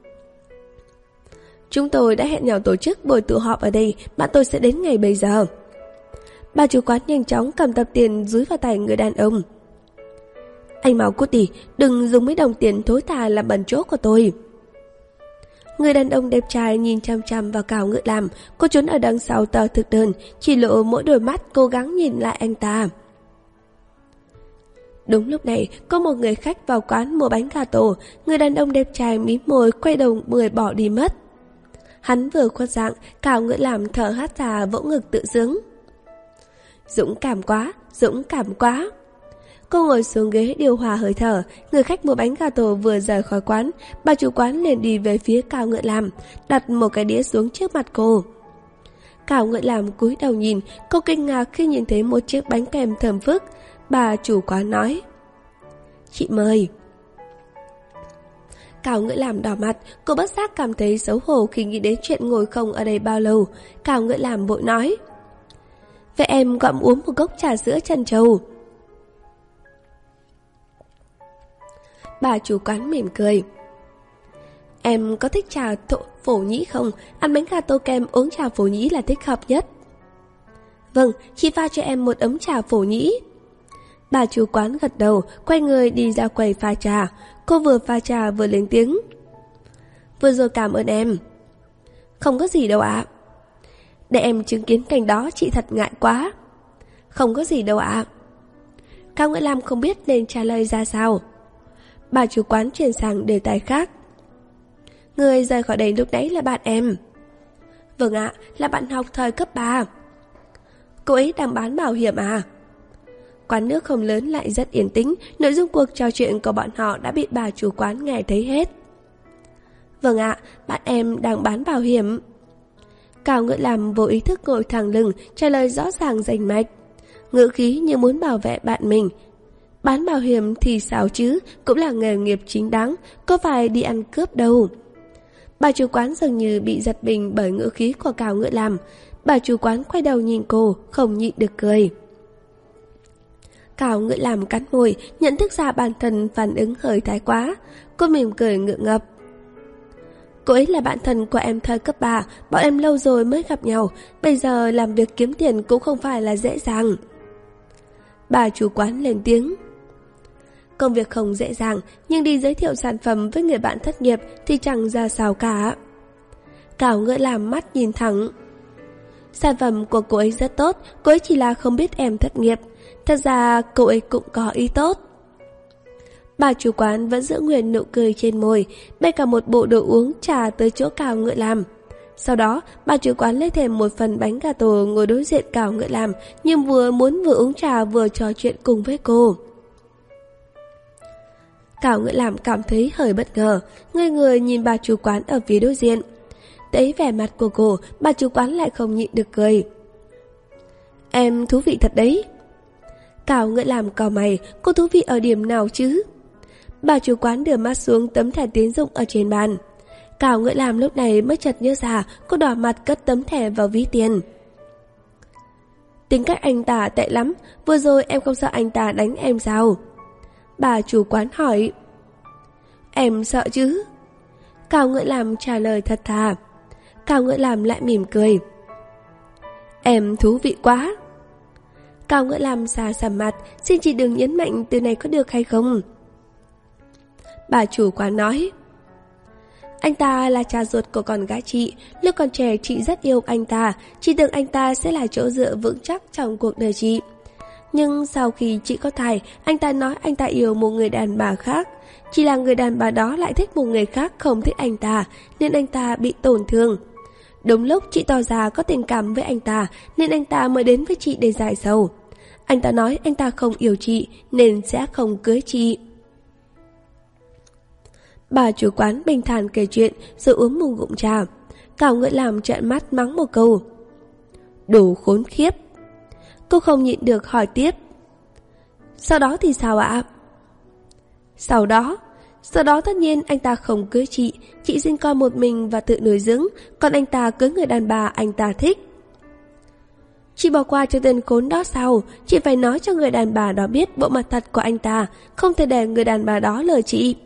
Chúng tôi đã hẹn nhau tổ chức buổi tụ họp ở đây, bạn tôi sẽ đến ngày bây giờ. Bà chủ quán nhanh chóng cầm tập tiền dúi vào tay người đàn ông. Anh mau cút đi, đừng dùng mấy đồng tiền thối tha làm bẩn chỗ của tôi. Người đàn ông đẹp trai nhìn chăm chăm vào Cao Ngữ Lam. Cô trốn ở đằng sau tờ thực đơn, chỉ lộ mỗi đôi mắt cố gắng nhìn lại anh ta. Đúng lúc này, có một người khách vào quán mua bánh gato. Người đàn ông đẹp trai mím môi quay đầu người bỏ đi mất. Hắn vừa khuất dạng, Cao Ngữ Lam thở hắt ra vỗ ngực tự sướng. Dũng cảm quá, dũng cảm quá. Cô ngồi xuống ghế điều hòa hơi thở. Người khách mua bánh gato vừa rời khỏi quán, bà chủ quán liền đi về phía Cao Ngữ Lam, đặt một cái đĩa xuống trước mặt cô. Cao Ngữ Lam cúi đầu nhìn, cô kinh ngạc khi nhìn thấy một chiếc bánh kem thơm phức. Bà chủ quán nói: Chị mời. Cao Ngữ Lam đỏ mặt, cô bất giác cảm thấy xấu hổ khi nghĩ đến chuyện ngồi không ở đây bao lâu. Cao Ngữ Lam vội nói: Vậy em gọi uống một cốc trà sữa trân châu. Bà chủ quán mỉm cười: Em có thích trà thổ, phổ nhĩ không? Ăn bánh gato kem uống trà phổ nhĩ là thích hợp nhất. Vâng, chị pha cho em một ấm trà phổ nhĩ. Bà chủ quán gật đầu, quay người đi ra quầy pha trà. Cô vừa pha trà vừa lên tiếng. Vừa rồi cảm ơn em. Không có gì đâu ạ. Để em chứng kiến cảnh đó chị thật ngại quá. Không có gì đâu ạ. Cao Ngữ Lam không biết nên trả lời ra sao. Bà chủ quán chuyển sang đề tài khác. Người rời khỏi đây lúc nãy là bạn em. Vâng ạ, là bạn học thời cấp ba. Cô ấy đang bán bảo hiểm à? Quán nước không lớn lại rất yên tĩnh. Nội dung cuộc trò chuyện của bọn họ đã bị bà chủ quán nghe thấy hết. Vâng ạ, bạn em đang bán bảo hiểm. Cao Ngữ Lam vô ý thức ngồi thẳng lưng, trả lời rõ ràng rành mạch, ngữ khí như muốn bảo vệ bạn mình. Bán bảo hiểm thì sao chứ, cũng là nghề nghiệp chính đáng, có phải đi ăn cướp đâu. Bà chủ quán dường như bị giật mình bởi ngữ khí của Cao Ngữ Lam. Bà chủ quán quay đầu nhìn cô, không nhịn được cười. Cao Ngữ Lam cắn môi, nhận thức ra bản thân phản ứng hơi thái quá. Cô mỉm cười ngượng ngập. Cô ấy là bạn thân của em thời cấp ba, bọn em lâu rồi mới gặp nhau, bây giờ làm việc kiếm tiền cũng không phải là dễ dàng. Bà chủ quán lên tiếng. Công việc không dễ dàng, nhưng đi giới thiệu sản phẩm với người bạn thất nghiệp thì chẳng ra sao cả. Cao Ngữ Lam mắt nhìn thẳng. Sản phẩm của cô ấy rất tốt, cô ấy chỉ là không biết em thất nghiệp. Thật ra cô ấy cũng có ý tốt. Bà chủ quán vẫn giữ nguyên nụ cười trên môi, bê cả một bộ đồ uống trà tới chỗ Cao Ngữ Lam. Sau đó, bà chủ quán lấy thêm một phần bánh gà tổ ngồi đối diện Cao Ngữ Lam, nhưng vừa muốn vừa uống trà vừa trò chuyện cùng với cô. Cao Ngữ Lam cảm thấy hơi bất ngờ, ngây người nhìn bà chủ quán ở phía đối diện. Thấy vẻ mặt của cô, bà chủ quán lại không nhịn được cười. Em thú vị thật đấy. Cao Ngữ Lam cau mày, cô thú vị ở điểm nào chứ? Bà chủ quán đưa mắt xuống tấm thẻ tín dụng ở trên bàn. Cao Ngữ Lam lúc này mới chợt nhớ ra, cô đỏ mặt cất tấm thẻ vào ví tiền. Tính cách anh ta tệ lắm, vừa rồi em không sợ anh ta đánh em sao? Bà chủ quán hỏi. Em sợ chứ? Cao Ngữ Lam trả lời thật thà. Cao Ngữ Lam lại mỉm cười. Em thú vị quá. Cao Ngữ Lam xa sầm mặt, xin chị đừng nhấn mạnh từ này có được hay không? Bà chủ quán nói. Anh ta là cha ruột của con gái chị, lúc còn trẻ chị rất yêu anh ta, chị tưởng anh ta sẽ là chỗ dựa vững chắc trong cuộc đời chị. Nhưng sau khi chị có thai, anh ta nói anh ta yêu một người đàn bà khác. Chỉ là người đàn bà đó lại thích một người khác không thích anh ta, nên anh ta bị tổn thương. Đúng lúc chị tỏ ra có tình cảm với anh ta, nên anh ta mới đến với chị để giải sầu. Anh ta nói anh ta không yêu chị, nên sẽ không cưới chị. Bà chủ quán bình thản kể chuyện rồi uống một ngụm trà. Cao Ngữ Lam trợn mắt mắng một câu. Đồ khốn khiếp. Cô không nhịn được hỏi tiếp. Sau đó thì sao ạ? Sau đó Sau đó tất nhiên anh ta không cưới chị, chị sinh con một mình và tự nuôi dưỡng, còn anh ta cưới người đàn bà anh ta thích. Chị bỏ qua cho tên khốn đó sao? Chị phải nói cho người đàn bà đó biết bộ mặt thật của anh ta, không thể để người đàn bà đó lừa chị.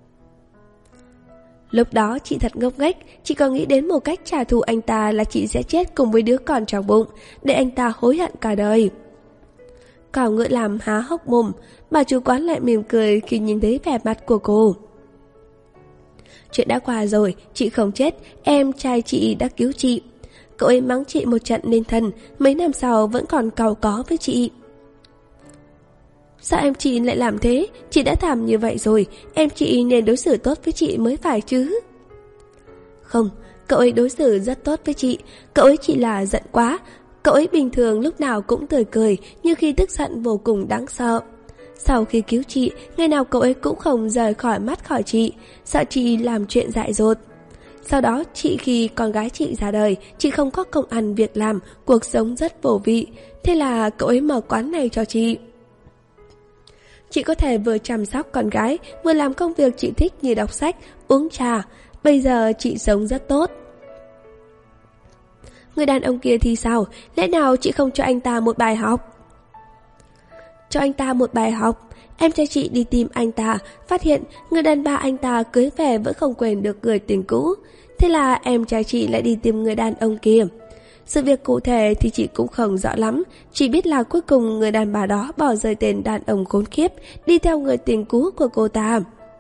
Lúc đó chị thật ngốc nghếch, chị còn nghĩ đến một cách trả thù anh ta là chị sẽ chết cùng với đứa con trong bụng, để anh ta hối hận cả đời. Cao Ngữ Lam há hốc mồm, bà chủ quán lại mỉm cười khi nhìn thấy vẻ mặt của cô. Chuyện đã qua rồi, chị không chết, em trai chị đã cứu chị. Cậu ấy mắng chị một trận nên thân, mấy năm sau vẫn còn cau có với chị. Sao em chị lại làm thế? Chị đã thảm như vậy rồi, em chị nên đối xử tốt với chị mới phải chứ. Không, cậu ấy đối xử rất tốt với chị, cậu ấy chỉ là giận quá. Cậu ấy bình thường lúc nào cũng tươi cười, nhưng khi tức giận vô cùng đáng sợ. Sau khi cứu chị, ngày nào cậu ấy cũng không rời khỏi mắt khỏi chị, sợ chị làm chuyện dại dột. Sau đó chị khi con gái chị ra đời, chị không có công ăn việc làm, cuộc sống rất vô vị. Thế là cậu ấy mở quán này cho chị. Chị có thể vừa chăm sóc con gái, vừa làm công việc chị thích như đọc sách, uống trà. Bây giờ chị sống rất tốt. Người đàn ông kia thì sao? Lẽ nào chị không cho anh ta một bài học? Cho anh ta một bài học. Em trai chị đi tìm anh ta, phát hiện người đàn bà anh ta cưới về vẫn không quên được người tình cũ. Thế là em trai chị lại đi tìm người đàn ông kia. Sự việc cụ thể thì chị cũng không rõ lắm, chỉ biết là cuối cùng người đàn bà đó bỏ rơi tên đàn ông khốn kiếp, đi theo người tình cũ của cô ta.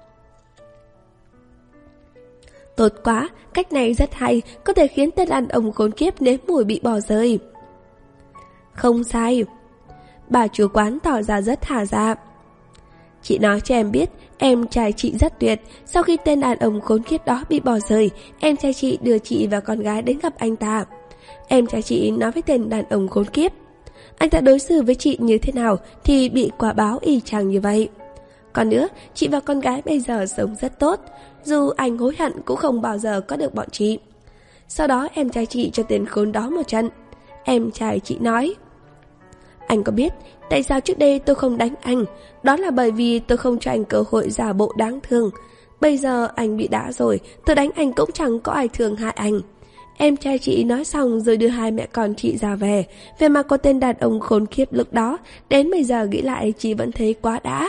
Tốt quá, cách này rất hay, có thể khiến tên đàn ông khốn kiếp nếm mùi bị bỏ rơi. Không sai. Bà chủ quán tỏ ra rất hà dạ. Chị nói cho em biết, em trai chị rất tuyệt. Sau khi tên đàn ông khốn kiếp đó bị bỏ rơi, em trai chị đưa chị và con gái đến gặp anh ta. Em trai chị nói với tên đàn ông khốn kiếp, anh ta đối xử với chị như thế nào thì bị quả báo y chang như vậy. Còn nữa, chị và con gái bây giờ sống rất tốt, dù anh hối hận cũng không bao giờ có được bọn chị. Sau đó em trai chị cho tên khốn đó một trận. Em trai chị nói, anh có biết tại sao trước đây tôi không đánh anh? Đó là bởi vì tôi không cho anh cơ hội giả bộ đáng thương. Bây giờ anh bị đá rồi, tôi đánh anh cũng chẳng có ai thương hại anh. Em trai chị nói xong rồi đưa hai mẹ con chị ra về. Về mặt có tên đàn ông khốn kiếp lúc đó, đến bây giờ nghĩ lại chị vẫn thấy quá đã.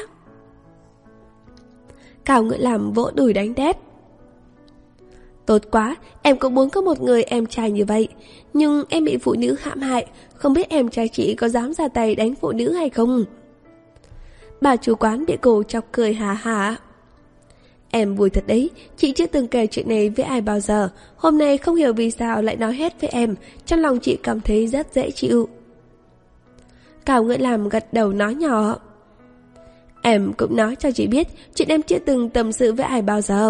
Cao Ngự Làm vỗ đùi đánh đét. Tốt quá, em cũng muốn có một người em trai như vậy. Nhưng em bị phụ nữ hãm hại, không biết em trai chị có dám ra tay đánh phụ nữ hay không? Bà chủ quán bị cô chọc cười hà hà. Em vui thật đấy, chị chưa từng kể chuyện này với ai bao giờ. Hôm nay không hiểu vì sao lại nói hết với em, trong lòng chị cảm thấy rất dễ chịu. Cao Ngự Làm gật đầu nói nhỏ. Em cũng nói cho chị biết, chuyện em chưa từng tâm sự với ai bao giờ.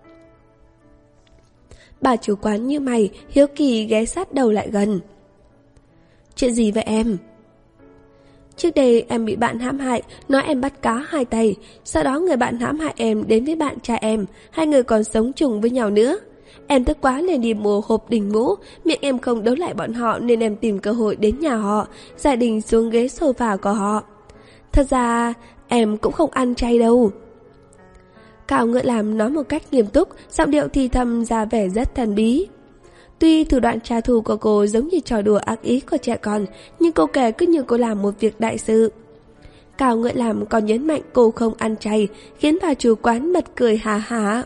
Bà chủ quán như mày, hiếu kỳ ghé sát đầu lại gần. Chuyện gì vậy em? Trước đây em bị bạn hãm hại, nói em bắt cá hai tay. Sau đó người bạn hãm hại em đến với bạn trai em, hai người còn sống chung với nhau nữa. Em tức quá liền đi mua hộp đỉnh mũ, miệng em không đấu lại bọn họ nên em tìm cơ hội đến nhà họ, gia đình xuống ghế sofa của họ. Thật ra em cũng không ăn chay đâu. Cao Ngự Làm nói một cách nghiêm túc, giọng điệu thì thầm ra vẻ rất thần bí. Tuy thủ đoạn trả thù của cô giống như trò đùa ác ý của trẻ con, nhưng cô kể cứ như cô làm một việc đại sự. Cao Ngự Làm còn nhấn mạnh cô không ăn chay, khiến bà chủ quán bật cười hà hà.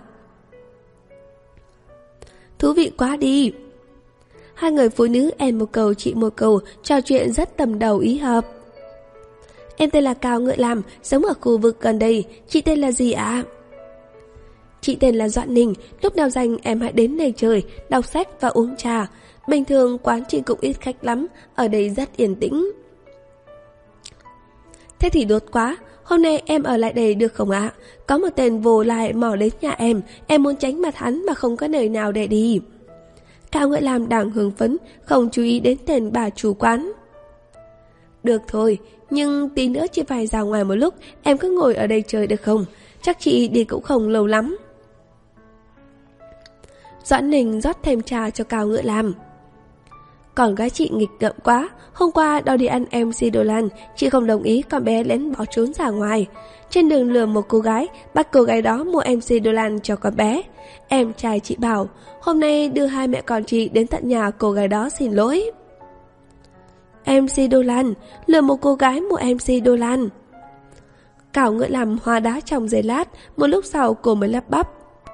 Thú vị quá đi. Hai người phụ nữ em một câu chị một câu, trò chuyện rất tầm đầu ý hợp. Em tên là Cao Ngự Làm, sống ở khu vực gần đây. Chị tên là gì ạ? Chị tên là Doãn Ninh, lúc nào rảnh em hãy đến đây chơi, đọc sách và uống trà. Bình thường quán chị cũng ít khách lắm, ở đây rất yên tĩnh. Thế thì đột quá, hôm nay em ở lại đây được không ạ? Có một tên vô lại mò đến nhà em, em muốn tránh mặt hắn mà không có nơi nào để đi. Cao Ngự Làm đang hưng phấn, không chú ý đến tên bà chủ quán. Được thôi, nhưng tí nữa chị phải ra ngoài một lúc, em cứ ngồi ở đây chơi được không? Chắc chị đi cũng không lâu lắm. Doãn Ninh rót thêm trà cho Cao Ngự Làm. Còn gái chị nghịch ngợm quá, hôm qua đòi đi ăn em xê Đô Lan, chị không đồng ý, con bé lén bỏ trốn ra ngoài. Trên đường lừa một cô gái, bắt cô gái đó mua em xê Đô Lan cho con bé. Em trai chị bảo, hôm nay đưa hai mẹ con chị đến tận nhà cô gái đó xin lỗi. em xê Đô Lan, lừa một cô gái mua em xê Đô Lan. Cao Ngự Làm hóa đá trong giây lát, một lúc sau cô mới lắp bắp.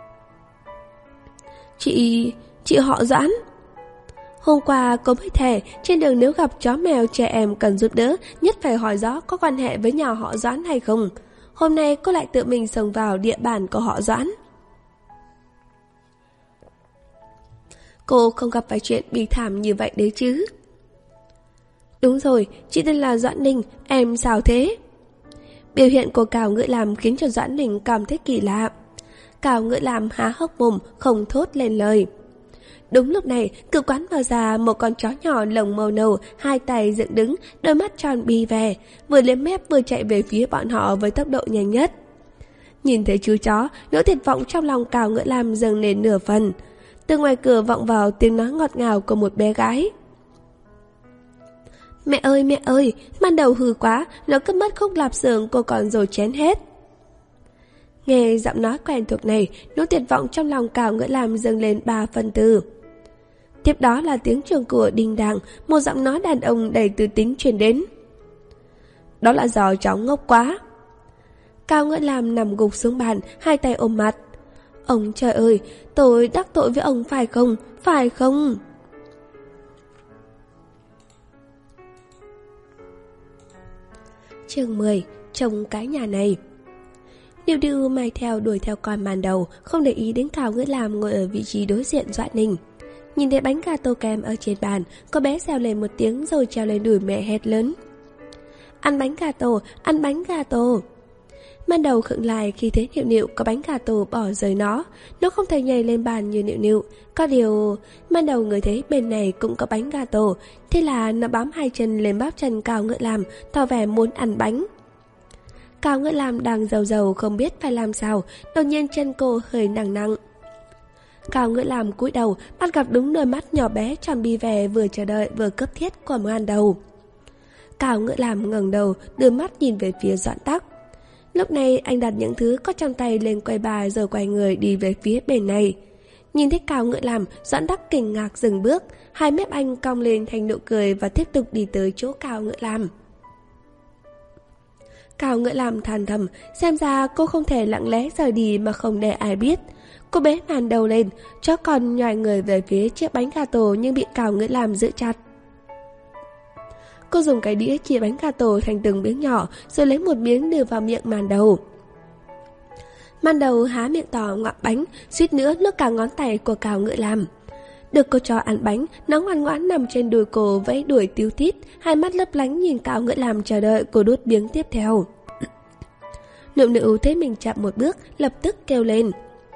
Chị... chị họ Doãn. Hôm qua cô mới thề, trên đường nếu gặp chó mèo trẻ em cần giúp đỡ, nhất phải hỏi rõ có quan hệ với nhà họ Doãn hay không. Hôm nay cô lại tự mình xông vào địa bàn của họ Doãn. Cô không gặp phải chuyện bi thảm như vậy đấy chứ? Đúng rồi, chị tên là Doãn Ninh, em sao thế? Biểu hiện của Cao Ngự Làm khiến cho Doãn Ninh cảm thấy kỳ lạ. Cao Ngự Làm há hốc mồm, không thốt lên lời. Đúng lúc này, cửa quán vào ra một con chó nhỏ lông màu nâu, hai tay dựng đứng, đôi mắt tròn bi về, vừa liếm mép vừa chạy về phía bọn họ với tốc độ nhanh nhất. Nhìn thấy chú chó, nỗi tuyệt vọng trong lòng Cao Ngự Làm dâng lên nửa phần. Từ ngoài cửa vọng vào tiếng nói ngọt ngào của một bé gái. Mẹ ơi mẹ ơi, ban đầu hư quá, nó cướp mất khúc lạp xưởng cô còn rồi chén hết. Nghe giọng nói quen thuộc này, nỗi tuyệt vọng trong lòng Cao Ngự Làm dâng lên ba phần tư. Tiếp đó là tiếng chuông cửa đinh đàng, một giọng nói đàn ông đầy tư tính truyền đến. Đó là do cháu ngốc quá. Cao Ngự Làm nằm gục xuống bàn, hai tay ôm mặt. Ông trời ơi, tôi đắc tội với ông phải không, phải không? Chương mười. Trông cái nhà này. Điêu Điêu mai theo đuổi theo con màn đầu, không để ý đến Cao Ngữ Lam ngồi ở vị trí đối diện Doãn Ninh. Nhìn thấy bánh gà tô kem ở trên bàn, cô bé reo lên một tiếng rồi treo lên đùi mẹ hét lớn: Ăn bánh gà tổ, ăn bánh gà tổ. Màn đầu khựng lại khi thấy Nịu Nịu có bánh gà tổ bỏ rơi nó. Nó không thể nhảy lên bàn như Nịu Nịu. Có điều, màn đầu người thấy bên này cũng có bánh gà tổ. Thế là nó bám hai chân lên bắp chân Cao Ngữ Lam, tỏ vẻ muốn ăn bánh. Cao Ngữ Lam đang dầu dầu không biết phải làm sao, đột nhiên chân cô hơi nặng nặng. Cao Ngữ Lam cúi đầu, bắt gặp đúng đôi mắt nhỏ bé tròn bi vẻ vừa chờ đợi vừa cấp thiết của màn đầu. Cao Ngữ Lam ngẩng đầu, đưa mắt nhìn về phía Doãn Tắc. Lúc này anh đặt những thứ có trong tay lên quầy bà rồi quay người đi về phía bên này. Nhìn thấy Cao Ngữ Lam, Doãn Tắc kinh ngạc dừng bước, hai mép anh cong lên thành nụ cười và tiếp tục đi tới chỗ Cao Ngữ Lam. Cao Ngữ Lam than thầm, xem ra cô không thể lặng lẽ rời đi mà không để ai biết. Cô bế màn đầu lên, chó con nhòi người về phía chiếc bánh gà tổ nhưng bị Cao Ngữ Lam giữ chặt. Cô dùng cái đĩa chia bánh gà tổ thành từng miếng nhỏ rồi lấy một miếng đưa vào miệng màn đầu. Màn đầu há miệng to ngoạm bánh, suýt nữa nuốt cả ngón tay của Cao Ngữ Lam. Được cô cho ăn bánh, nó ngoan ngoãn nằm trên đùi cô vẫy đuổi tíu tít, hai mắt lấp lánh nhìn Cao Ngữ Lam chờ đợi cô đút miếng tiếp theo. Nịu Nịu thấy mình chậm một bước, lập tức kêu lên: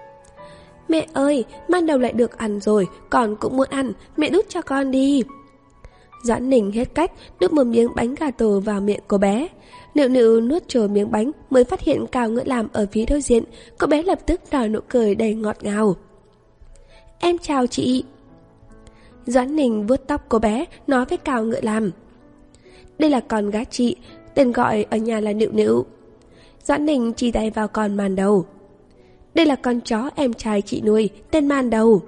Mẹ ơi, màn đầu lại được ăn rồi, con cũng muốn ăn, mẹ đút cho con đi. Doãn Ninh hết cách, đút một miếng bánh gà tổ vào miệng cô bé. Nịu Nịu nuốt trôi miếng bánh mới phát hiện Cao Ngữ Lam ở phía đối diện. Cô bé lập tức nở nụ cười đầy ngọt ngào. Em chào chị. Doãn Ninh vuốt tóc cô bé, nói với Cao Ngữ Lam: Đây là con gái chị, tên gọi ở nhà là Nịu Nịu. Doãn Ninh chỉ tay vào con màn đầu. Đây là con chó em trai chị nuôi, tên Màn Đầu.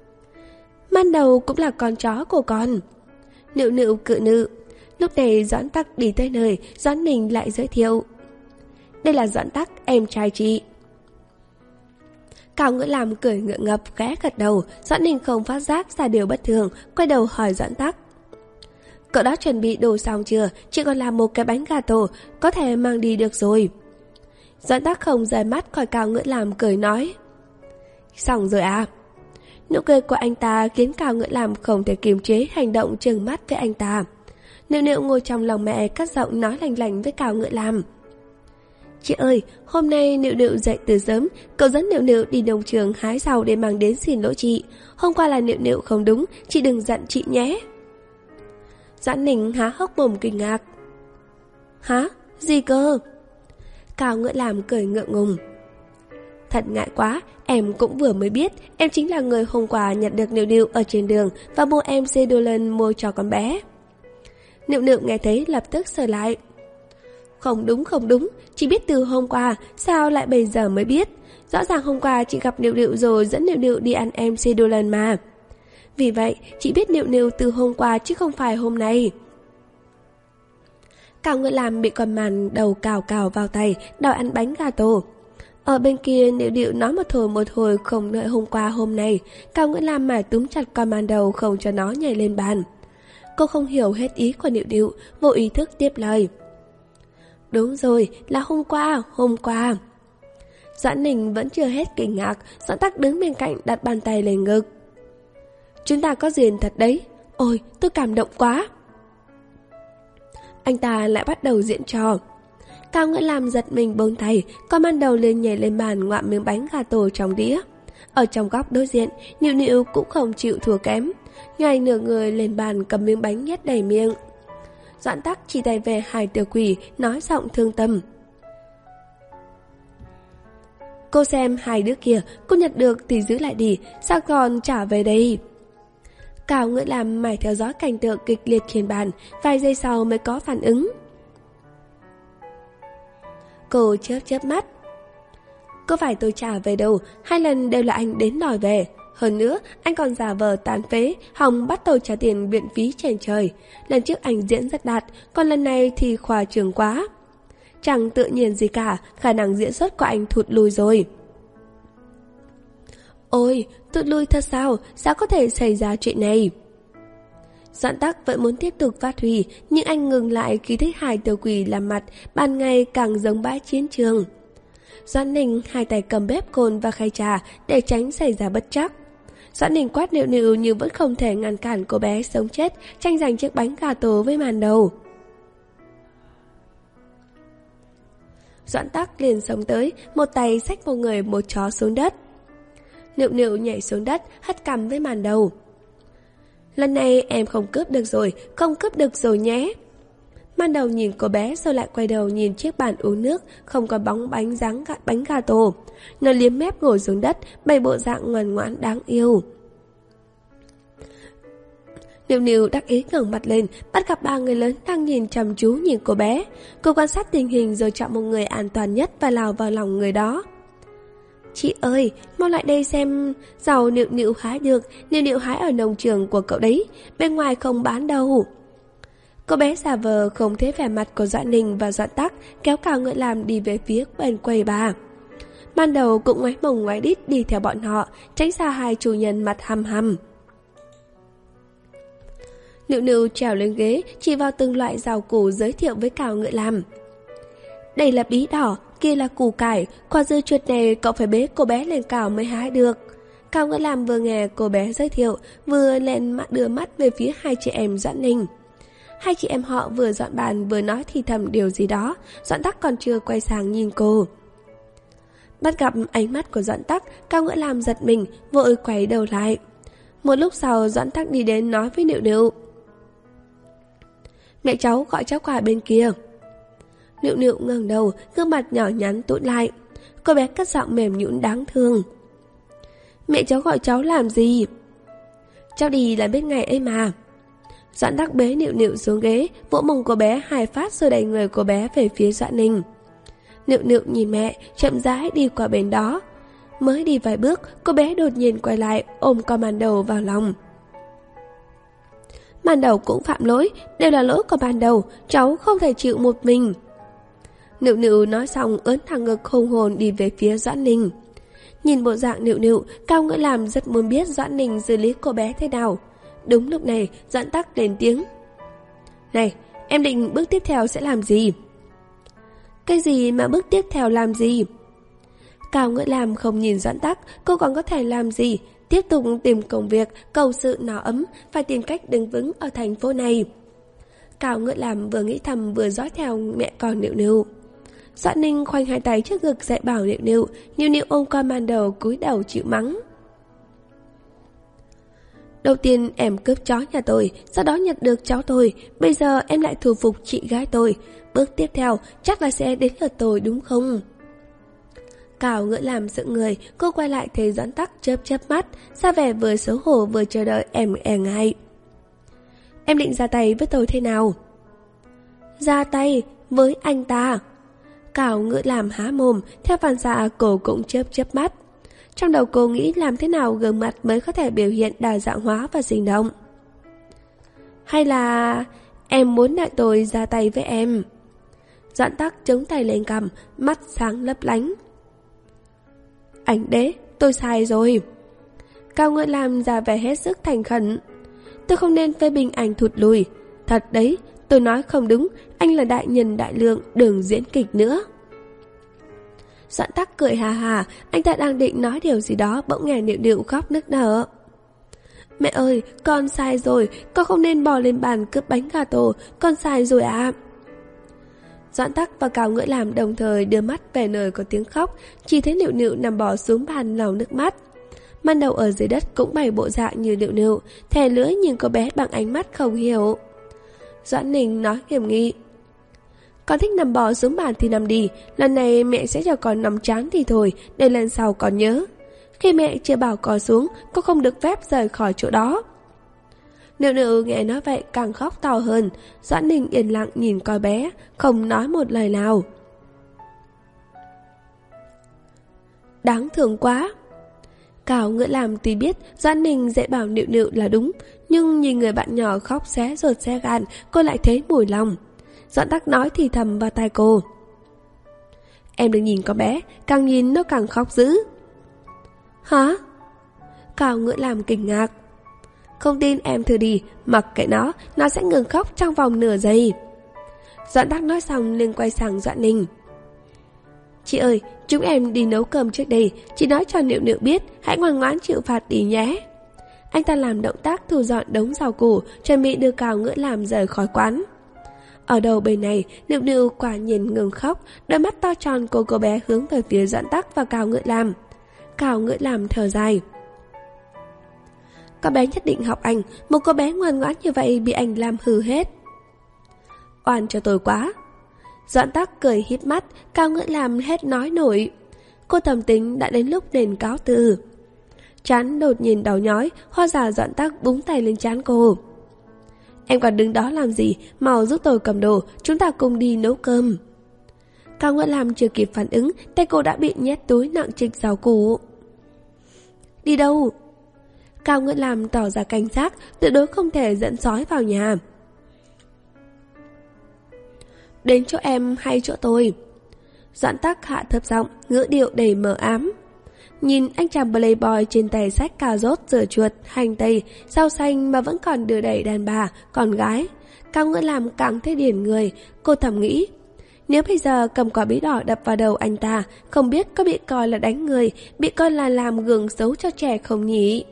Màn Đầu cũng là con chó của con. Nịu Nịu cự nữ. Lúc này Doãn Tắc đi tới nơi, Doãn Ninh lại giới thiệu: Đây là Doãn Tắc, em trai chị. Cao Ngữ Lam cười ngượng ngập khẽ gật đầu. Doãn Ninh không phát giác ra điều bất thường, quay đầu hỏi Doãn Tắc: Cậu đã chuẩn bị đồ xong chưa? Chỉ còn làm một cái bánh gà tổ, có thể mang đi được rồi. Doãn Tắc không rời mắt khỏi Cao Ngữ Lam, cười nói: Xong rồi à? Nụ cười của anh ta khiến Cao Ngữ Lam không thể kiềm chế hành động trừng mắt với anh ta. Nịu Nịu ngồi trong lòng mẹ cất giọng nói lành lành với Cao Ngữ Lam: Chị ơi, hôm nay Nịu Nịu dậy từ sớm, cậu dẫn Nịu Nịu đi nông trường hái rau để mang đến xin lỗi chị. Hôm qua là Nịu Nịu không đúng, chị đừng giận chị nhé. Doãn Ninh há hốc mồm kinh ngạc. Hả? Gì cơ? Cao Ngữ Lam cười ngượng ngùng. Thật ngại quá, em cũng vừa mới biết, em chính là người hôm qua nhặt được Nịu Nịu ở trên đường và mua em xê đô lần mua cho con bé. Nịu Nịu nghe thấy lập tức sờ lại. Không đúng không đúng, chị biết từ hôm qua, sao lại bây giờ mới biết? Rõ ràng hôm qua chị gặp Nịu Nịu rồi dẫn Nịu Nịu đi ăn em xê đô lần mà. Vì vậy, chị biết Nịu Nịu từ hôm qua chứ không phải hôm nay. Cao Ngữ Lam bị con màn đầu cào cào vào tay, đòi ăn bánh gà tổ. Ở bên kia Nịu Nịu nói một hồi một hồi không đợi hôm qua hôm nay. Cao Ngữ Lam mải túm chặt con màn đầu không cho nó nhảy lên bàn. Cô không hiểu hết ý của Nịu Nịu, vô ý thức tiếp lời. Đúng rồi, là hôm qua, hôm qua. Doãn Ninh vẫn chưa hết kinh ngạc, Doãn Tắc đứng bên cạnh đặt bàn tay lên ngực. Chúng ta có duyên thật đấy. Ôi, tôi cảm động quá. Anh ta lại bắt đầu diễn trò. Cao Ngữ Lam giật mình buông tay, con màn đầu lên nhảy lên bàn ngoạm miếng bánh gà tổ trong đĩa. Ở trong góc đối diện, Nịu Nịu cũng không chịu thua kém, nhảy nửa người lên bàn cầm miếng bánh nhét đầy miệng. Doãn Tắc chỉ tay về hai tiểu quỷ, nói giọng thương tâm. Cô xem hai đứa kia, cô nhặt được thì giữ lại đi, sao còn trả về đây? Cao Ngữ Lam mải theo dõi cảnh tượng kịch liệt trên bàn, vài giây sau mới có phản ứng. Cô chớp chớp mắt. Có phải tôi trả về đâu, hai lần đều là anh đến đòi về. Hơn nữa, anh còn giả vờ tàn phế, hòng bắt tôi trả tiền viện phí trên trời. Lần trước anh diễn rất đạt, còn lần này thì khoa trương quá. Chẳng tự nhiên gì cả, khả năng diễn xuất của anh thụt lùi rồi. Ôi, thụt lùi thật sao? Sao có thể xảy ra chuyện này? Doãn Tắc vẫn muốn tiếp tục phát huy, nhưng anh ngừng lại khi thấy hai tiểu quỷ làm mặt ban ngày càng giống bãi chiến trường. Doãn Ninh hai tay cầm bếp cồn và khay trà để tránh xảy ra bất trắc. Doãn Ninh quát nịu nịu nhưng vẫn không thể ngăn cản cô bé sống chết tranh giành chiếc bánh gà tổ với màn đầu. Doãn Tắc liền xông tới, một tay xách một người một chó xuống đất. Nịu nịu nhảy xuống đất, hất cằm với màn đầu. Lần này em không cướp được rồi, không cướp được rồi nhé. Màn đầu nhìn cô bé rồi lại quay đầu nhìn chiếc bàn uống nước, không có bóng bánh dáng gạ bánh gà tổ. Nó liếm mép ngồi xuống đất, bày bộ dạng ngoan ngoãn đáng yêu. Nịu nịu đắc ý ngẩng mặt lên, bắt gặp ba người lớn đang nhìn chăm chú nhìn cô bé. Cô quan sát tình hình rồi chọn một người an toàn nhất và lao vào lòng người đó. Chị ơi, mau lại đây xem rau nịu nịu hái được, nịu nịu hái ở nông trường của cậu đấy, bên ngoài không bán đâu. Cô bé giả vờ không thấy vẻ mặt của Doãn Ninh và Doãn Tắc, kéo Cao Ngựa Làm đi về phía bên quầy bà. Ban đầu cũng ngoái mông ngoái đít đi theo bọn họ, tránh xa hai chủ nhân mặt hăm hăm. Nịu nịu trèo lên ghế, chỉ vào từng loại rau củ giới thiệu với Cao Ngựa Làm. Đây là bí đỏ, kia là củ cải, quả dưa chuột này cậu phải bế cô bé lên cào mới hái được. Cao Ngựa Làm vừa nghe cô bé giới thiệu, vừa lên mắt đưa mắt về phía hai chị em Doãn Ninh. Hai chị em họ vừa dọn bàn vừa nói thì thầm điều gì đó, Doãn Tắc còn chưa quay sang nhìn cô. Bắt gặp ánh mắt của Doãn Tắc, Cao Ngựa Làm giật mình, vội quay đầu lại. Một lúc sau Doãn Tắc đi đến nói với Nịu Nịu. Mẹ cháu gọi cháu qua bên kia. Nịu Nịu ngẩng đầu, gương mặt nhỏ nhắn tụt lại. Cô bé cất giọng mềm nhũn đáng thương. Mẹ cháu gọi cháu làm gì? Cháu đi là biết ngày ấy mà. Doãn Tắc bế Nịu Nịu xuống ghế, vỗ mông cô bé hai phát rồi đẩy người cô bé về phía Doãn Ninh. Nịu Nịu nhìn mẹ, chậm rãi đi qua bên đó. Mới đi vài bước, cô bé đột nhiên quay lại, ôm con màn đầu vào lòng. Màn đầu cũng phạm lỗi, đều là lỗi của màn đầu, cháu không thể chịu một mình. Nịu Nịu nói xong ớn thẳng ngực hùng hồn đi về phía Doãn Ninh. Nhìn bộ dạng Nịu Nịu, Cao Ngựa Làm rất muốn biết Doãn Ninh xử lý cô bé thế nào. Đúng lúc này, Doãn Tắc lên tiếng. Này, em định bước tiếp theo sẽ làm gì? Cái gì mà bước tiếp theo làm gì? Cao Ngựa Làm không nhìn Doãn Tắc, cô còn có thể làm gì? Tiếp tục tìm công việc, cầu sự nó ấm, phải tìm cách đứng vững ở thành phố này. Cao Ngựa Làm vừa nghĩ thầm vừa dõi theo mẹ con Nịu Nịu. Doãn Ninh khoanh hai tay trước ngực dạy bảo Nịu Nịu, Nịu Nịu ôm con màn đầu cúi đầu chịu mắng. Đầu tiên em cướp chó nhà tôi, sau đó nhặt được cháu tôi, bây giờ em lại thu phục chị gái tôi. Bước tiếp theo chắc là sẽ đến lượt tôi đúng không? Cao Ngựa Làm sững người, cô quay lại thấy Doãn Tắc chớp chớp mắt, ra vẻ vừa xấu hổ vừa chờ đợi em e ngại. Em định ra tay với tôi thế nào? Ra tay với anh ta? Cao Ngựa Làm há mồm, theo phản xạ cô cũng chớp chớp mắt. Trong đầu cô nghĩ làm thế nào gương mặt mới có thể biểu hiện đa dạng hóa và sinh động. Hay là em muốn đợi tôi ra tay với em? Doãn Tắc chống tay lên cằm, mắt sáng lấp lánh. Anh đế, tôi sai rồi. Cao Ngựa Làm ra vẻ hết sức thành khẩn. Tôi không nên phê bình anh thụt lùi. Thật đấy, tôi nói không đúng, anh là đại nhân đại lượng, đừng diễn kịch nữa. Doãn Tắc cười hà hà, anh ta đang định nói điều gì đó, bỗng nghe Nịu Nịu khóc nức nở. Mẹ ơi, con sai rồi, con không nên bò lên bàn cướp bánh gà tổ, con sai rồi ạ. À. Doãn Tắc và Cao Ngựa Làm đồng thời đưa mắt về nơi có tiếng khóc, chỉ thấy Nịu Nịu nằm bò xuống bàn lau nước mắt. Màn đầu ở dưới đất cũng bày bộ dạng như Nịu Nịu, thè lưỡi nhìn cô bé bằng ánh mắt không hiểu. Doãn Ninh nói nghiêm nghị. Con thích nằm bò xuống bàn thì nằm đi, lần này mẹ sẽ cho con nằm chán thì thôi, để lần sau con nhớ. Khi mẹ chưa bảo con xuống, con không được phép rời khỏi chỗ đó. Nịu Nịu nghe nói vậy càng khóc to hơn. Doãn Ninh yên lặng nhìn coi bé, không nói một lời nào. Đáng thương quá. Cao Ngựa Làm tuy biết Doãn Ninh dạy bảo Nịu Nịu là đúng, nhưng nhìn người bạn nhỏ khóc xé ruột xé gan, cô lại thấy mùi lòng. Doãn Tắc nói thì thầm vào tai cô. Em đừng nhìn con bé, càng nhìn nó càng khóc dữ. Hả? Cao Ngựa Làm kinh ngạc. Không tin em thử đi, mặc kệ nó, nó sẽ ngừng khóc trong vòng nửa giây. Doãn Đắc nói xong liền quay sang Doãn Ninh. Chị ơi, chúng em đi nấu cơm trước đây, chị nói cho Nịu Nịu biết, hãy ngoan ngoãn chịu phạt đi nhé. Anh ta làm động tác thu dọn đống rau củ, chuẩn bị đưa Cao Ngữ Làm rời khỏi quán. Ở đầu bên này, Nịu Nịu quả nhiên ngừng khóc, đôi mắt to tròn của cô bé hướng về phía Doãn Tắc và Cao Ngữ Làm. Cao Ngữ Làm thở dài. Cô bé nhất định học anh, một cô bé ngoan ngoãn như vậy bị anh làm hư hết. Oan cho tôi quá. Doãn Tắc cười híp mắt, Cao Ngữ Làm hết nói nổi. Cô thầm tính đã đến lúc nên cáo từ. Trán đột nhiên đau nhói, hóa ra Doãn Tắc búng tay lên trán cô. Em còn đứng đó làm gì, mau giúp tôi cầm đồ, chúng ta cùng đi nấu cơm. Cao Ngữ Làm chưa kịp phản ứng, tay cô đã bị nhét túi nặng trịch rau củ. Đi đâu? Cao Ngữ Làm tỏ ra cảnh giác, tuyệt đối không thể dẫn sói vào nhà. Đến chỗ em hay chỗ tôi? Doãn Tắc hạ thấp giọng, ngữ điệu đầy mờ ám. Nhìn anh chàng playboy trên tay xách cà rốt, dưa chuột, hành tây, rau xanh mà vẫn còn đưa đẩy đàn bà, con gái. Cao Ngữ Làm càng thấy điển người, cô thầm nghĩ. Nếu bây giờ cầm quả bí đỏ đập vào đầu anh ta, không biết có bị coi là đánh người, bị coi là làm gương xấu cho trẻ không nhỉ?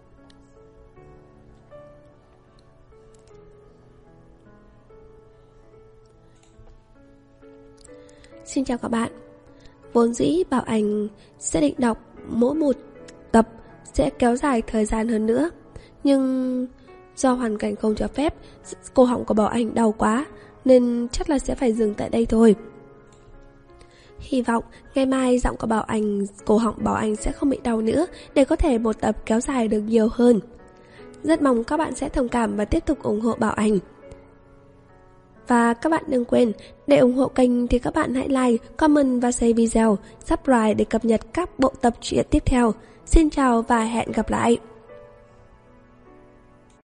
Xin chào các bạn. Vốn dĩ Bảo Anh sẽ định đọc mỗi một tập sẽ kéo dài thời gian hơn nữa, nhưng do hoàn cảnh không cho phép, cổ họng của Bảo Anh đau quá nên chắc là sẽ phải dừng tại đây thôi. Hy vọng ngày mai giọng của Bảo Anh, cổ họng Bảo Anh sẽ không bị đau nữa, để có thể một tập kéo dài được nhiều hơn. Rất mong các bạn sẽ thông cảm và tiếp tục ủng hộ Bảo Anh. Và các bạn đừng quên, để ủng hộ kênh thì các bạn hãy like, comment và share video, subscribe để cập nhật các bộ tập truyện tiếp theo. Xin chào và hẹn gặp lại!